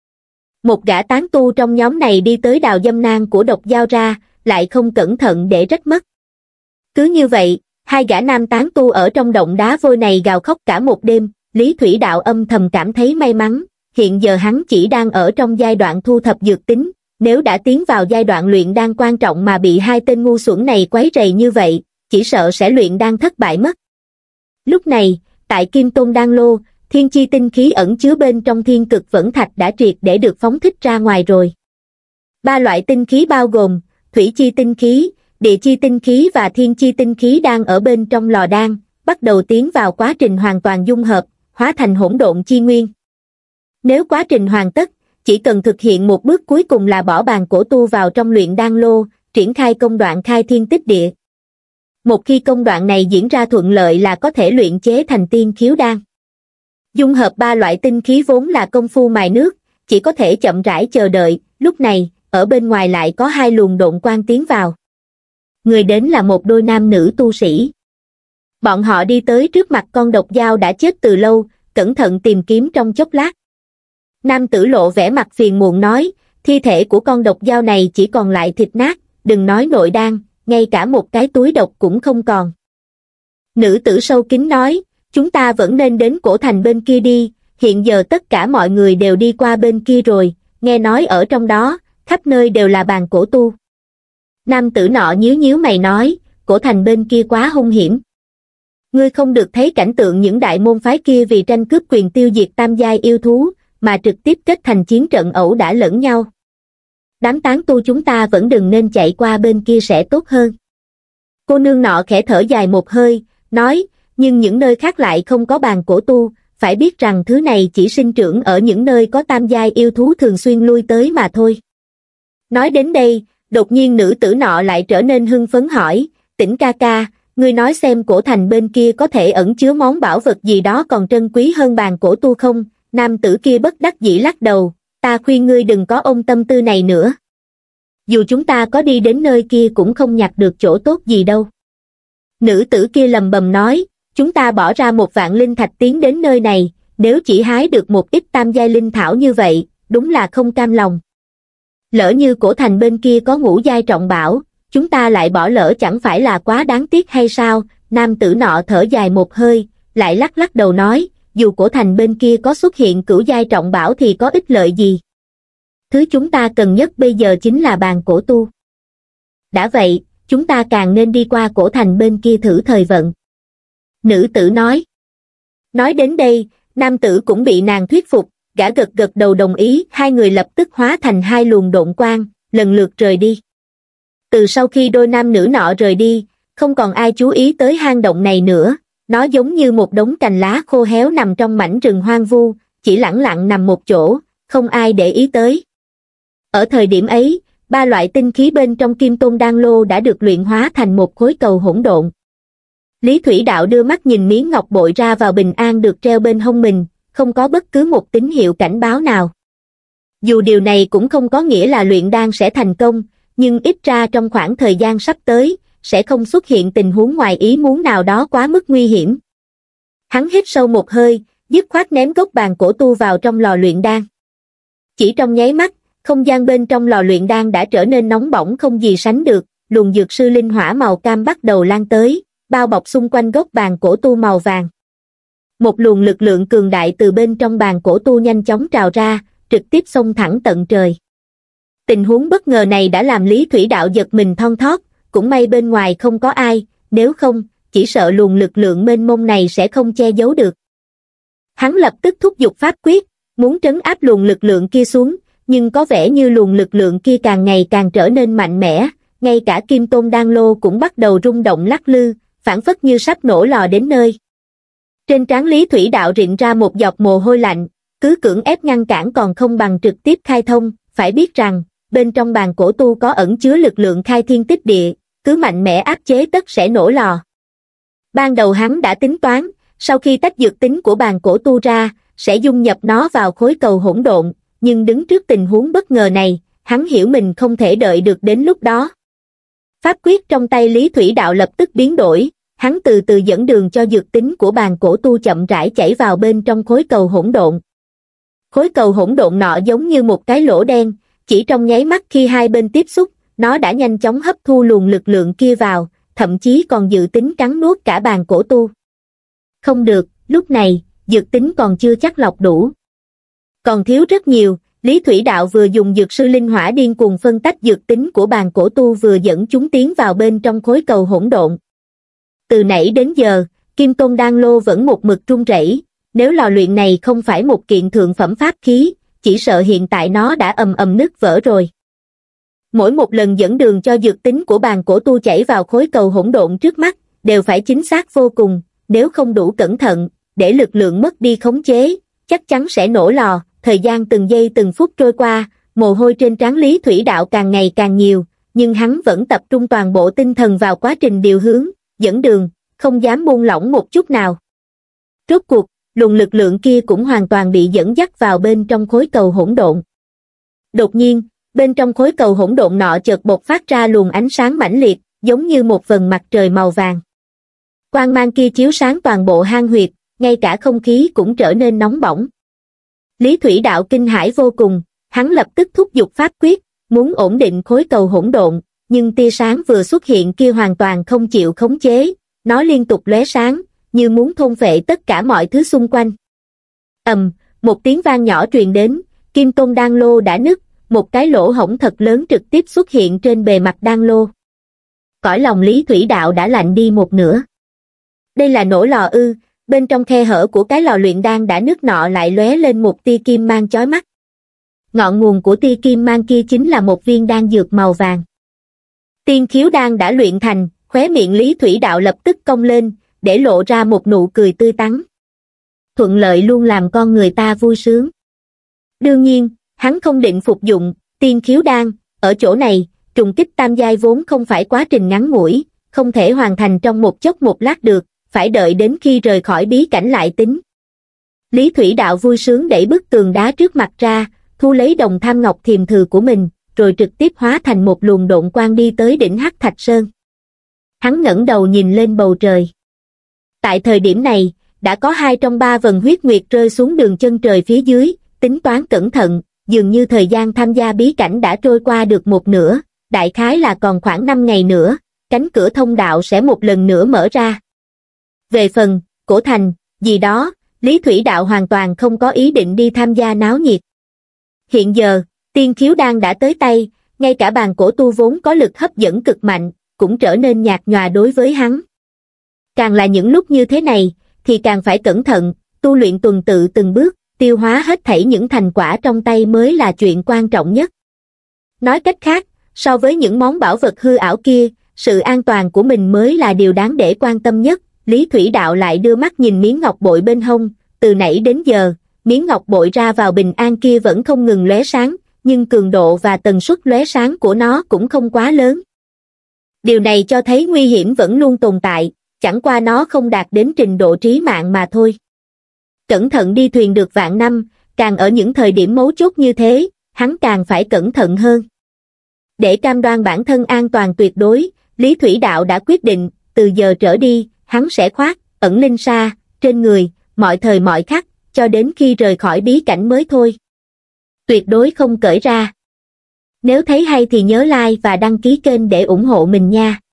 [SPEAKER 1] Một gã tán tu trong nhóm này đi tới đào dâm nang của độc dao ra, lại không cẩn thận để rách mất. Cứ như vậy, hai gã nam tán tu ở trong động đá vôi này gào khóc cả một đêm. Lý Thủy Đạo âm thầm cảm thấy may mắn, hiện giờ hắn chỉ đang ở trong giai đoạn thu thập dược tính, nếu đã tiến vào giai đoạn luyện đan quan trọng mà bị hai tên ngu xuẩn này quấy rầy như vậy, chỉ sợ sẽ luyện đan thất bại mất. Lúc này, tại Kim Tôn đan lô, thiên chi tinh khí ẩn chứa bên trong Thiên Cực Vẫn Thạch đã triệt để được phóng thích ra ngoài rồi. Ba loại tinh khí bao gồm thủy chi tinh khí, địa chi tinh khí và thiên chi tinh khí đang ở bên trong lò đan, bắt đầu tiến vào quá trình hoàn toàn dung hợp, hóa thành hỗn độn chi nguyên. Nếu quá trình hoàn tất, chỉ cần thực hiện một bước cuối cùng là bỏ Bàn Cổ Tu vào trong luyện đan lô, triển khai công đoạn khai thiên tích địa. Một khi công đoạn này diễn ra thuận lợi là có thể luyện chế thành tiên khiếu đan. Dung hợp ba loại tinh khí vốn là công phu mài nước, chỉ có thể chậm rãi chờ đợi, lúc này, ở bên ngoài lại có hai luồng độn quang tiến vào. người đến là một đôi nam nữ tu sĩ. Bọn họ đi tới trước mặt con độc dao đã chết từ lâu, cẩn thận tìm kiếm trong chốc lát. Nam tử lộ vẻ mặt phiền muộn nói, thi thể của con độc dao này chỉ còn lại thịt nát, đừng nói nội đan, ngay cả một cái túi độc cũng không còn. Nữ tử sâu kín nói, chúng ta vẫn nên đến cổ thành bên kia đi, hiện giờ tất cả mọi người đều đi qua bên kia rồi, nghe nói ở trong đó, khắp nơi đều là bàn cổ tu. Nam tử nọ nhíu nhíu mày nói, cổ thành bên kia quá hung hiểm. Ngươi không được thấy cảnh tượng những đại môn phái kia vì tranh cướp quyền tiêu diệt tam giai yêu thú, mà trực tiếp kết thành chiến trận ẩu đả lẫn nhau. Đám tán tu chúng ta vẫn đừng nên chạy qua bên kia sẽ tốt hơn. Cô nương nọ khẽ thở dài một hơi, nói, nhưng những nơi khác lại không có bàn cổ tu, phải biết rằng thứ này chỉ sinh trưởng ở những nơi có tam giai yêu thú thường xuyên lui tới mà thôi. Nói đến đây, đột nhiên nữ tử nọ lại trở nên hưng phấn hỏi, Tĩnh ca ca, ngươi nói xem cổ thành bên kia có thể ẩn chứa món bảo vật gì đó còn trân quý hơn bàn cổ tu không? Nam tử kia bất đắc dĩ lắc đầu, ta khuyên ngươi đừng có ôm tâm tư này nữa. Dù chúng ta có đi đến nơi kia cũng không nhặt được chỗ tốt gì đâu. Nữ tử kia lầm bầm nói, chúng ta bỏ ra một vạn linh thạch tiến đến nơi này, nếu chỉ hái được một ít tam giai linh thảo như vậy, đúng là không cam lòng. Lỡ như cổ thành bên kia có ngũ giai trọng bảo, chúng ta lại bỏ lỡ chẳng phải là quá đáng tiếc hay sao? Nam tử nọ thở dài một hơi, lại lắc lắc đầu nói, dù cổ thành bên kia có xuất hiện cửu giai trọng bảo thì có ích lợi gì? Thứ chúng ta cần nhất bây giờ chính là bàn cổ tu. Đã vậy, chúng ta càng nên đi qua cổ thành bên kia thử thời vận. Nữ tử nói. Nói đến đây, nam tử cũng bị nàng thuyết phục, gã gật gật đầu đồng ý, hai người lập tức hóa thành hai luồng độn quang, lần lượt rời đi. Từ sau khi đôi nam nữ nọ rời đi, không còn ai chú ý tới hang động này nữa, nó giống như một đống cành lá khô héo nằm trong mảnh rừng hoang vu, chỉ lẳng lặng nằm một chỗ, không ai để ý tới. Ở thời điểm ấy, ba loại tinh khí bên trong Kim Tôn Đan Lô đã được luyện hóa thành một khối cầu hỗn độn. Lý Thủy Đạo đưa mắt nhìn miếng ngọc bội ra vào bình an được treo bên hông mình, không có bất cứ một tín hiệu cảnh báo nào. Dù điều này cũng không có nghĩa là luyện đan sẽ thành công, nhưng ít ra trong khoảng thời gian sắp tới, sẽ không xuất hiện tình huống ngoài ý muốn nào đó quá mức nguy hiểm. Hắn hít sâu một hơi, dứt khoát ném gốc bàn cổ tu vào trong lò luyện đan. Chỉ trong nháy mắt, không gian bên trong lò luyện đan đã trở nên nóng bỏng không gì sánh được, luồng dược sư linh hỏa màu cam bắt đầu lan tới, bao bọc xung quanh gốc bàn cổ tu màu vàng. Một luồng lực lượng cường đại từ bên trong bàn cổ tu nhanh chóng trào ra, trực tiếp xông thẳng tận trời. Tình huống bất ngờ này đã làm Lý Thủy Đạo giật mình thon thót, cũng may bên ngoài không có ai, nếu không, chỉ sợ luồng lực lượng mênh mông này sẽ không che giấu được. Hắn lập tức thúc giục pháp quyết, muốn trấn áp luồng lực lượng kia xuống, nhưng có vẻ như luồng lực lượng kia càng ngày càng trở nên mạnh mẽ, ngay cả Kim Tôn Đan Lô cũng bắt đầu rung động lắc lư, phảng phất như sắp nổ lò đến nơi. Trên trán Lý Thủy Đạo rịn ra một giọt mồ hôi lạnh, cứ cưỡng ép ngăn cản còn không bằng trực tiếp khai thông, phải biết rằng, bên trong bàn cổ tu có ẩn chứa lực lượng khai thiên tích địa, cứ mạnh mẽ áp chế tất sẽ nổ lò. Ban đầu hắn đã tính toán, sau khi tách dược tính của bàn cổ tu ra, sẽ dung nhập nó vào khối cầu hỗn độn, nhưng đứng trước tình huống bất ngờ này, hắn hiểu mình không thể đợi được đến lúc đó. Pháp quyết trong tay Lý Thủy Đạo lập tức biến đổi, hắn từ từ dẫn đường cho dược tính của bàn cổ tu chậm rãi chảy vào bên trong khối cầu hỗn độn. Khối cầu hỗn độn nọ giống như một cái lỗ đen, chỉ trong nháy mắt khi hai bên tiếp xúc, nó đã nhanh chóng hấp thu luồng lực lượng kia vào, thậm chí còn dự tính cắn nuốt cả bàn cổ tu. Không được, lúc này, dược tính còn chưa chắc lọc đủ. Còn thiếu rất nhiều, Lý Thủy Đạo vừa dùng dược sư linh hỏa điên cuồng phân tách dược tính của bàn cổ tu vừa dẫn chúng tiến vào bên trong khối cầu hỗn độn. Từ nãy đến giờ, Kim Tôn Đan Lô vẫn một mực run rẩy, nếu lò luyện này không phải một kiện thượng phẩm pháp khí, chỉ sợ hiện tại nó đã ầm ầm nứt vỡ rồi. Mỗi một lần dẫn đường cho dược tính của bàn cổ tu chảy vào khối cầu hỗn độn trước mắt, đều phải chính xác vô cùng, nếu không đủ cẩn thận, để lực lượng mất đi khống chế, chắc chắn sẽ nổ lò. Thời gian từng giây từng phút trôi qua, mồ hôi trên trán Lý Thủy Đạo càng ngày càng nhiều, nhưng hắn vẫn tập trung toàn bộ tinh thần vào quá trình điều hướng, dẫn đường, không dám buông lỏng một chút nào. Rốt cuộc, luồng lực lượng kia cũng hoàn toàn bị dẫn dắt vào bên trong khối cầu hỗn độn. Đột nhiên, bên trong khối cầu hỗn độn nọ chợt bộc phát ra luồng ánh sáng mãnh liệt, giống như một vầng mặt trời màu vàng. Quang mang kia chiếu sáng toàn bộ hang huyệt, ngay cả không khí cũng trở nên nóng bỏng. Lý Thủy Đạo kinh hãi vô cùng, hắn lập tức thúc giục pháp quyết, muốn ổn định khối cầu hỗn độn, nhưng tia sáng vừa xuất hiện kia hoàn toàn không chịu khống chế, nó liên tục lóe sáng, như muốn thôn phệ tất cả mọi thứ xung quanh. Ầm, một tiếng vang nhỏ truyền đến, Kim Tôn Đan Lô đã nứt, một cái lỗ hổng thật lớn trực tiếp xuất hiện trên bề mặt đan lô. Cõi lòng Lý Thủy Đạo đã lạnh đi một nửa. Đây là nổ lò ư? Bên trong khe hở của cái lò luyện đan đã nứt nọ lại lóe lên một tia kim mang chói mắt. Ngọn nguồn của tia kim mang kia chính là một viên đan dược màu vàng. Tiên khiếu đan đã luyện thành, khóe miệng Lý Thủy Đạo lập tức cong lên, để lộ ra một nụ cười tươi tắn. Thuận lợi luôn làm con người ta vui sướng. Đương nhiên, hắn không định phục dụng tiên khiếu đan, ở chỗ này, trùng kích tam giai vốn không phải quá trình ngắn ngủi, không thể hoàn thành trong một chốc một lát được, phải đợi đến khi rời khỏi bí cảnh lại tính. Lý Thủy Đạo vui sướng đẩy bức tường đá trước mặt ra, thu lấy đồng tham ngọc thiềm thừ của mình, rồi trực tiếp hóa thành một luồng độn quang đi tới đỉnh Hắc Thạch Sơn. Hắn ngẩng đầu nhìn lên bầu trời. Tại thời điểm này, đã có hai trong ba vầng huyết nguyệt rơi xuống đường chân trời phía dưới, tính toán cẩn thận, dường như thời gian tham gia bí cảnh đã trôi qua được một nửa, đại khái là còn khoảng năm ngày nữa, cánh cửa thông đạo sẽ một lần nữa mở ra. Về phần, cổ thành, gì đó, Lý Thủy Đạo hoàn toàn không có ý định đi tham gia náo nhiệt. Hiện giờ, tiên khiếu đan đã tới tay, ngay cả bàn cổ tu vốn có lực hấp dẫn cực mạnh, cũng trở nên nhạt nhòa đối với hắn. Càng là những lúc như thế này, thì càng phải cẩn thận, tu luyện tuần tự từng bước, tiêu hóa hết thảy những thành quả trong tay mới là chuyện quan trọng nhất. Nói cách khác, so với những món bảo vật hư ảo kia, sự an toàn của mình mới là điều đáng để quan tâm nhất. Lý Thủy Đạo lại đưa mắt nhìn miếng ngọc bội bên hông, từ nãy đến giờ, miếng ngọc bội ra vào bình an kia vẫn không ngừng lóe sáng, nhưng cường độ và tần suất lóe sáng của nó cũng không quá lớn. Điều này cho thấy nguy hiểm vẫn luôn tồn tại, chẳng qua nó không đạt đến trình độ trí mạng mà thôi. Cẩn thận đi thuyền được vạn năm, càng ở những thời điểm mấu chốt như thế, hắn càng phải cẩn thận hơn. Để cam đoan bản thân an toàn tuyệt đối, Lý Thủy Đạo đã quyết định, từ giờ trở đi, hắn sẽ khoác ẩn linh sa trên người, mọi thời mọi khắc, cho đến khi rời khỏi bí cảnh mới thôi. Tuyệt đối không cởi ra. Nếu thấy hay thì nhớ like và đăng ký kênh để ủng hộ mình nha.